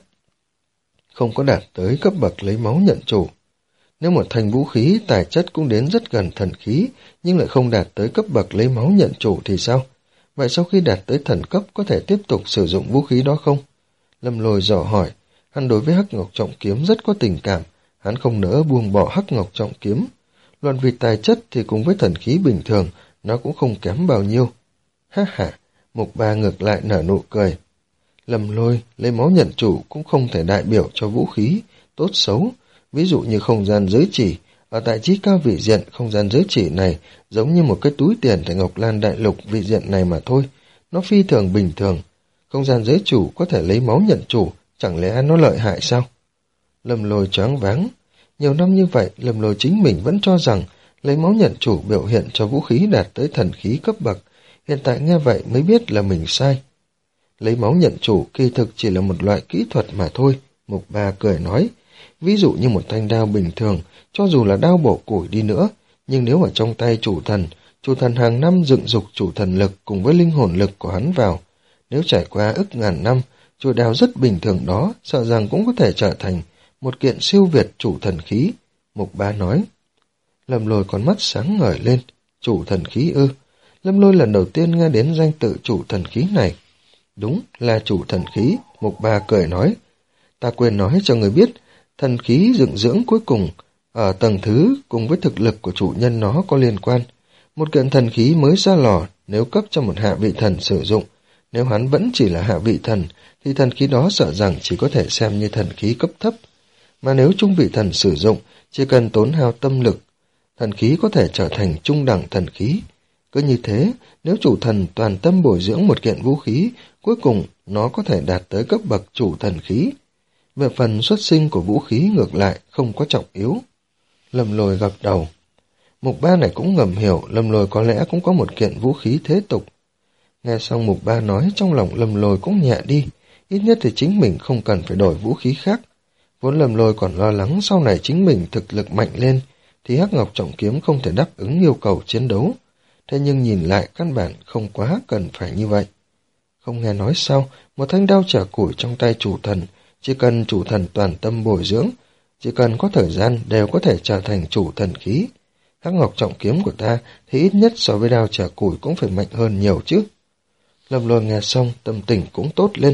không có đạt tới cấp bậc lấy máu nhận chủ. Nếu một thanh vũ khí tài chất cũng đến rất gần thần khí, nhưng lại không đạt tới cấp bậc lấy máu nhận chủ thì sao? Vậy sau khi đạt tới thần cấp có thể tiếp tục sử dụng vũ khí đó không? Lâm Lôi dò hỏi, hắn đối với Hắc Ngọc Trọng Kiếm rất có tình cảm, hắn không nỡ buông bỏ Hắc Ngọc Trọng Kiếm. Luận vì tài chất thì cùng với thần khí bình thường, nó cũng không kém bao nhiêu. Ha ha, Mộc Ba ngược lại nở nụ cười. Lâm Lôi, lấy máu nhận chủ cũng không thể đại biểu cho vũ khí, tốt xấu. Ví dụ như không gian giới chỉ, ở tại trí cao vị diện không gian giới chỉ này giống như một cái túi tiền tại Ngọc Lan Đại Lục vị diện này mà thôi. Nó phi thường bình thường. Không gian giới chủ có thể lấy máu nhận chủ, chẳng lẽ nó lợi hại sao? Lâm Lôi choáng váng. Nhiều năm như vậy, Lâm Lôi chính mình vẫn cho rằng lấy máu nhận chủ biểu hiện cho vũ khí đạt tới thần khí cấp bậc. Hiện tại nghe vậy mới biết là mình sai. Lấy máu nhận chủ kỳ thực chỉ là một loại kỹ thuật mà thôi. Mộc Ba cười nói. Ví dụ như một thanh đao bình thường, cho dù là đao bổ củi đi nữa, nhưng nếu ở trong tay chủ thần, chủ thần hàng năm dựng dục chủ thần lực cùng với linh hồn lực của hắn vào. Nếu trải qua ức ngàn năm, chuôi đao rất bình thường đó, sợ rằng cũng có thể trở thành một kiện siêu việt chủ thần khí. Mộc Ba nói. Lâm Lôi con mắt sáng ngời lên. Chủ thần khí ư? Lâm Lôi lần đầu tiên nghe đến danh tự chủ thần khí này. Đúng là chủ thần khí, Mộc Ba cười nói. Ta quên nói cho người biết, thần khí dựng dưỡng cuối cùng, ở tầng thứ cùng với thực lực của chủ nhân nó có liên quan. Một kiện thần khí mới ra lò, nếu cấp cho một hạ vị thần sử dụng, nếu hắn vẫn chỉ là hạ vị thần, thì thần khí đó sợ rằng chỉ có thể xem như thần khí cấp thấp. Mà nếu trung vị thần sử dụng, chỉ cần tốn hao tâm lực, thần khí có thể trở thành trung đẳng thần khí. Cứ như thế, nếu chủ thần toàn tâm bồi dưỡng một kiện vũ khí, cuối cùng nó có thể đạt tới cấp bậc chủ thần khí. Về phần xuất sinh của vũ khí ngược lại không có trọng yếu. Lâm Lôi gật đầu. Mộc Ba này cũng ngầm hiểu Lâm Lôi có lẽ cũng có một kiện vũ khí thế tục. Nghe xong Mộc Ba nói, trong lòng Lâm Lôi cũng nhẹ đi, ít nhất thì chính mình không cần phải đổi vũ khí khác. Vốn Lâm Lôi còn lo lắng sau này chính mình thực lực mạnh lên, thì Hắc Ngọc Trọng Kiếm không thể đáp ứng yêu cầu chiến đấu. Thế nhưng nhìn lại căn bản không quá cần phải như vậy. Không nghe nói sao, một thanh đao chả củi trong tay chủ thần, chỉ cần chủ thần toàn tâm bồi dưỡng, chỉ cần có thời gian đều có thể trở thành chủ thần khí. Hắc Ngọc Trọng Kiếm của ta thì ít nhất so với đao chả củi cũng phải mạnh hơn nhiều chứ. Lâm Lôi nghe xong, tâm tình cũng tốt lên.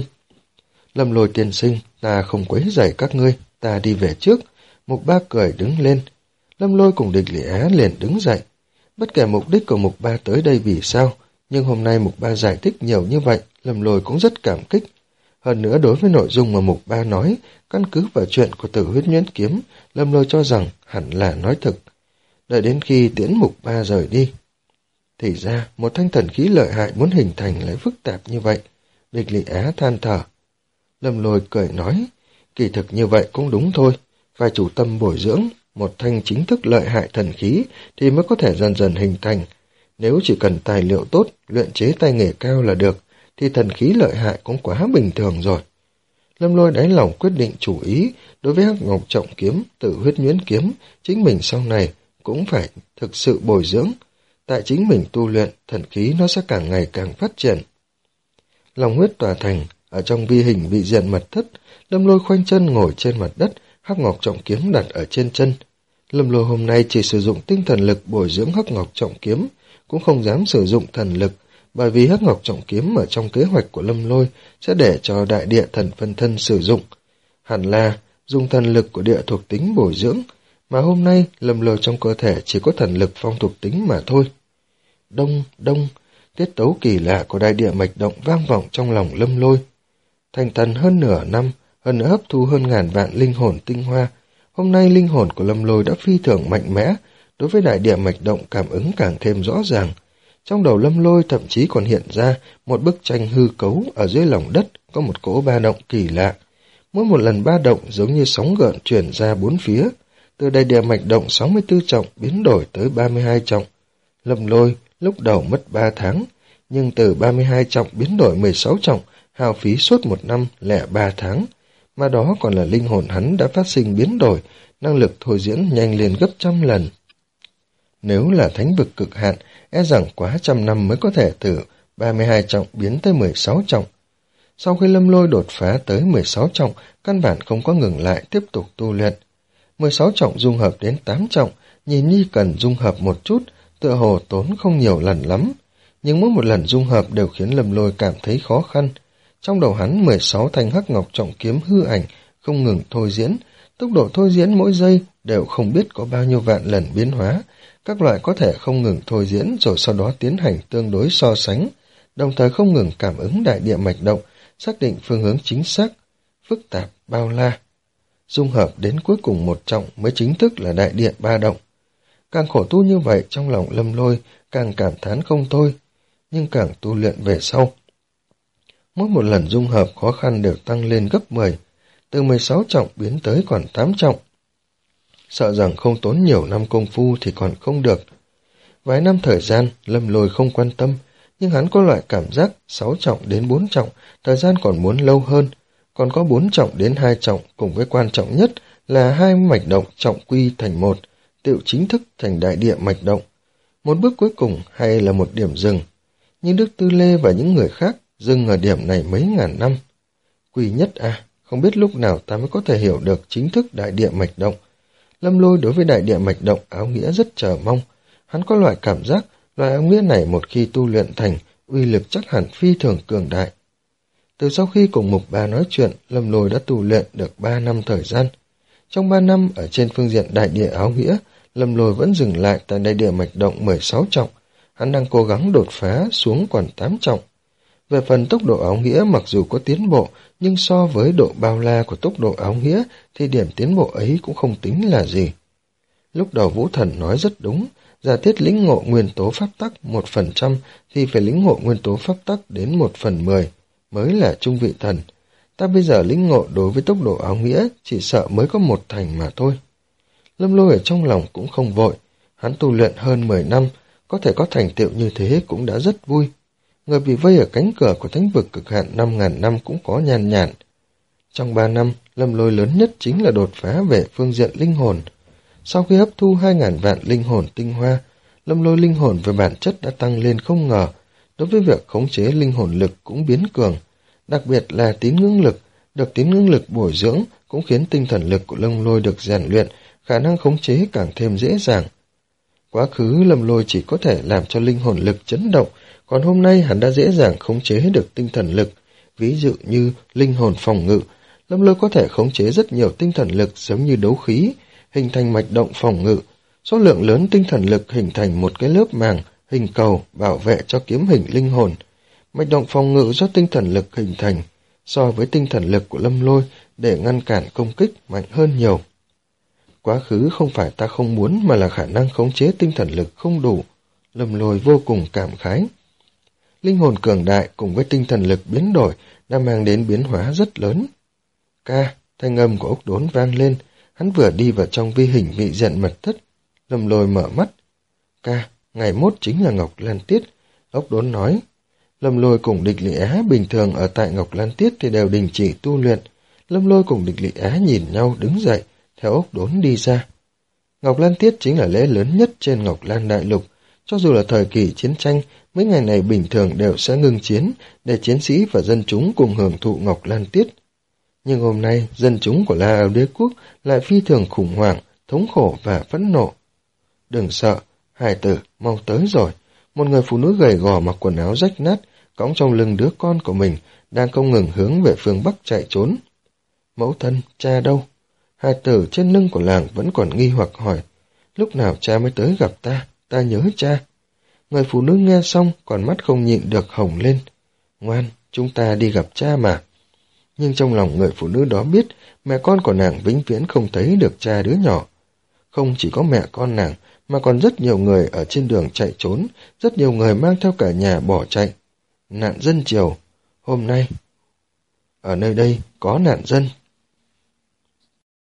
Lâm Lôi tiên sinh, ta không quấy rầy các ngươi, ta đi về trước. Mộc Ba cười đứng lên. Lâm Lôi cùng Địch Lị Á liền đứng dậy. Bất kể mục đích của Mộc Ba tới đây vì sao, nhưng hôm nay Mộc Ba giải thích nhiều như vậy, Lâm Lôi cũng rất cảm kích. Hơn nữa đối với nội dung mà Mộc Ba nói, căn cứ vào chuyện của Tử Huyết Nhuyễn Kiếm, Lâm Lôi cho rằng hẳn là nói thực. Đợi đến khi tiễn Mộc Ba rời đi. Thì ra, một thanh thần khí lợi hại muốn hình thành lại phức tạp như vậy. Địch Lị Á than thở. Lâm Lôi cười nói, kỳ thực như vậy cũng đúng thôi, phải chủ tâm bồi dưỡng một thanh chính thức lợi hại thần khí thì mới có thể dần dần hình thành. Nếu chỉ cần tài liệu tốt, luyện chế tay nghề cao là được, thì thần khí lợi hại cũng quá bình thường rồi. Lâm Lôi đáy lòng quyết định chủ ý, đối với Hắc Ngọc Trọng Kiếm, Tử Huyết Nhuyễn Kiếm, chính mình sau này cũng phải thực sự bồi dưỡng. Tại chính mình tu luyện, thần khí nó sẽ càng ngày càng phát triển. Lòng huyết tỏa thành, ở trong vi hình vị diện mật thất, Lâm Lôi khoanh chân ngồi trên mặt đất, Hắc Ngọc Trọng Kiếm đặt ở trên chân. Lâm Lôi hôm nay chỉ sử dụng tinh thần lực bồi dưỡng Hắc Ngọc Trọng Kiếm, cũng không dám sử dụng thần lực, bởi vì Hắc Ngọc Trọng Kiếm ở trong kế hoạch của Lâm Lôi sẽ để cho đại địa thần phân thân sử dụng. Hẳn là dùng thần lực của địa thuộc tính bồi dưỡng, mà hôm nay Lâm Lôi trong cơ thể chỉ có thần lực phong thuộc tính mà thôi. Đông, đông, tiết tấu kỳ lạ của đại địa mạch động vang vọng trong lòng Lâm Lôi. Thành thần hơn nửa năm, hơn nữa hấp thu hơn ngàn vạn linh hồn tinh hoa. Hôm nay linh hồn của Lâm Lôi đã phi thường mạnh mẽ, đối với đại địa mạch động cảm ứng càng thêm rõ ràng. Trong đầu Lâm Lôi thậm chí còn hiện ra một bức tranh hư cấu, ở dưới lòng đất có một cỗ ba động kỳ lạ. Mỗi một lần ba động giống như sóng gợn truyền ra bốn phía, từ đại địa mạch động sáu mươi tư trọng biến đổi tới ba mươi hai trọng. Lâm Lôi lúc đầu mất ba tháng, nhưng từ ba mươi hai trọng biến đổi mười sáu trọng, hao phí suốt một năm lẻ ba tháng, mà đó còn là linh hồn hắn đã phát sinh biến đổi, năng lực thôi diễn nhanh lên gấp trăm lần. Nếu là thánh vực cực hạn, e rằng quá trăm năm mới có thể từ ba mươi hai trọng biến tới mười sáu trọng. Sau khi Lâm Lôi đột phá tới mười sáu trọng, căn bản không có ngừng lại tiếp tục tu luyện. mười sáu trọng dung hợp đến tám trọng, nhìn như cần dung hợp một chút, tựa hồ tốn không nhiều lần lắm. Nhưng mỗi một lần dung hợp đều khiến Lâm Lôi cảm thấy khó khăn. Trong đầu hắn mười sáu thanh hắc ngọc trọng kiếm hư ảnh không ngừng thôi diễn, tốc độ thôi diễn mỗi giây đều không biết có bao nhiêu vạn lần biến hóa, các loại có thể không ngừng thôi diễn rồi sau đó tiến hành tương đối so sánh, đồng thời không ngừng cảm ứng đại địa mạch động, xác định phương hướng chính xác, phức tạp, bao la. Dung hợp đến cuối cùng một trọng mới chính thức là đại địa ba động. Càng khổ tu như vậy, trong lòng Lâm Lôi càng cảm thán không thôi, nhưng càng tu luyện về sau. Mỗi một lần dung hợp khó khăn đều tăng lên gấp mười, từ mười sáu trọng biến tới còn tám trọng. Sợ rằng không tốn nhiều năm công phu thì còn không được. Vài năm thời gian, Lâm Lôi không quan tâm, nhưng hắn có loại cảm giác sáu trọng đến bốn trọng, thời gian còn muốn lâu hơn, còn có bốn trọng đến hai trọng, cùng với quan trọng nhất là hai mạch động trọng quy thành một, tựu chính thức thành đại địa mạch động. Một bước cuối cùng hay là một điểm dừng, nhưng Đức Tư Lê và những người khác dừng ở điểm này mấy ngàn năm. Quy nhất à, không biết lúc nào ta mới có thể hiểu được chính thức đại địa mạch động. Lâm Lôi đối với đại địa mạch động áo nghĩa rất chờ mong. Hắn có loại cảm giác loại áo nghĩa này một khi tu luyện thành, uy lực chắc hẳn phi thường cường đại. Từ sau khi cùng Mục Ba nói chuyện, Lâm Lôi đã tu luyện được ba năm thời gian. Trong ba năm ở trên phương diện đại địa áo nghĩa, Lâm Lôi vẫn dừng lại tại đại địa mạch động mười sáu trọng. Hắn đang cố gắng đột phá xuống còn tám trọng. Về phần tốc độ áo nghĩa mặc dù có tiến bộ, nhưng so với độ bao la của tốc độ áo nghĩa thì điểm tiến bộ ấy cũng không tính là gì. Lúc đầu Vũ Thần nói rất đúng, giả thiết lĩnh ngộ nguyên tố pháp tắc một phần trăm thì phải lĩnh ngộ nguyên tố pháp tắc đến một phần mười mới là trung vị thần. Ta bây giờ lĩnh ngộ đối với tốc độ áo nghĩa chỉ sợ mới có một thành mà thôi. Lâm Lôi ở trong lòng cũng không vội, hắn tu luyện hơn mười năm, có thể có thành tựu như thế cũng đã rất vui. Người bị vây ở cánh cửa của thánh vực cực hạn năm ngàn năm cũng có nhàn nhản. Trong ba năm, Lâm Lôi lớn nhất chính là đột phá về phương diện linh hồn. Sau khi hấp thu hai ngàn vạn linh hồn tinh hoa, Lâm Lôi linh hồn về bản chất đã tăng lên không ngờ. Đối với việc khống chế linh hồn lực cũng biến cường, đặc biệt là tín ngưỡng lực, được tín ngưỡng lực bồi dưỡng cũng khiến tinh thần lực của Lâm Lôi được rèn luyện, khả năng khống chế càng thêm dễ dàng. Quá khứ Lâm Lôi chỉ có thể làm cho linh hồn lực chấn động, còn hôm nay hắn đã dễ dàng khống chế được tinh thần lực. Ví dụ như linh hồn phòng ngự, Lâm Lôi có thể khống chế rất nhiều tinh thần lực giống như đấu khí, hình thành mạch động phòng ngự. Số lượng lớn tinh thần lực hình thành một cái lớp màng, hình cầu bảo vệ cho kiếm hình linh hồn. Mạch động phòng ngự do tinh thần lực hình thành, so với tinh thần lực của Lâm Lôi để ngăn cản công kích mạnh hơn nhiều. Quá khứ không phải ta không muốn mà là khả năng khống chế tinh thần lực không đủ. Lâm Lôi vô cùng cảm khái. Linh hồn cường đại cùng với tinh thần lực biến đổi đã mang đến biến hóa rất lớn. Ca, thanh âm của Ốc Đốn vang lên, hắn vừa đi vào trong vi hình vị diện mật thất. Lâm Lôi mở mắt. Ca, ngày mốt chính là Ngọc Lan Tiết, Ốc Đốn nói. Lâm Lôi cùng Địch Lị Á bình thường ở tại Ngọc Lan Tiết thì đều đình chỉ tu luyện. Lâm Lôi cùng Địch Lị Á nhìn nhau đứng dậy, theo Ốc Đốn đi ra. Ngọc Lan Tiết chính là lễ lớn nhất trên Ngọc Lan Đại Lục. Cho dù là thời kỳ chiến tranh, mấy ngày này bình thường đều sẽ ngưng chiến để chiến sĩ và dân chúng cùng hưởng thụ Ngọc Lan Tiết. Nhưng hôm nay, dân chúng của La Áo Đế Quốc lại phi thường khủng hoảng, thống khổ và phẫn nộ. Đừng sợ, hài tử, mau tới rồi. Một người phụ nữ gầy gò mặc quần áo rách nát, cõng trong lưng đứa con của mình, đang không ngừng hướng về phương Bắc chạy trốn. Mẫu thân, cha đâu? Hài tử trên lưng của làng vẫn còn nghi hoặc hỏi, lúc nào cha mới tới gặp ta, ta nhớ cha. Người phụ nữ nghe xong, còn mắt không nhịn được hồng lên. Ngoan, chúng ta đi gặp cha mà. Nhưng trong lòng người phụ nữ đó biết, mẹ con của nàng vĩnh viễn không thấy được cha đứa nhỏ. Không chỉ có mẹ con nàng, mà còn rất nhiều người ở trên đường chạy trốn, rất nhiều người mang theo cả nhà bỏ chạy. Nạn dân Triều, hôm nay, ở nơi đây có nạn dân.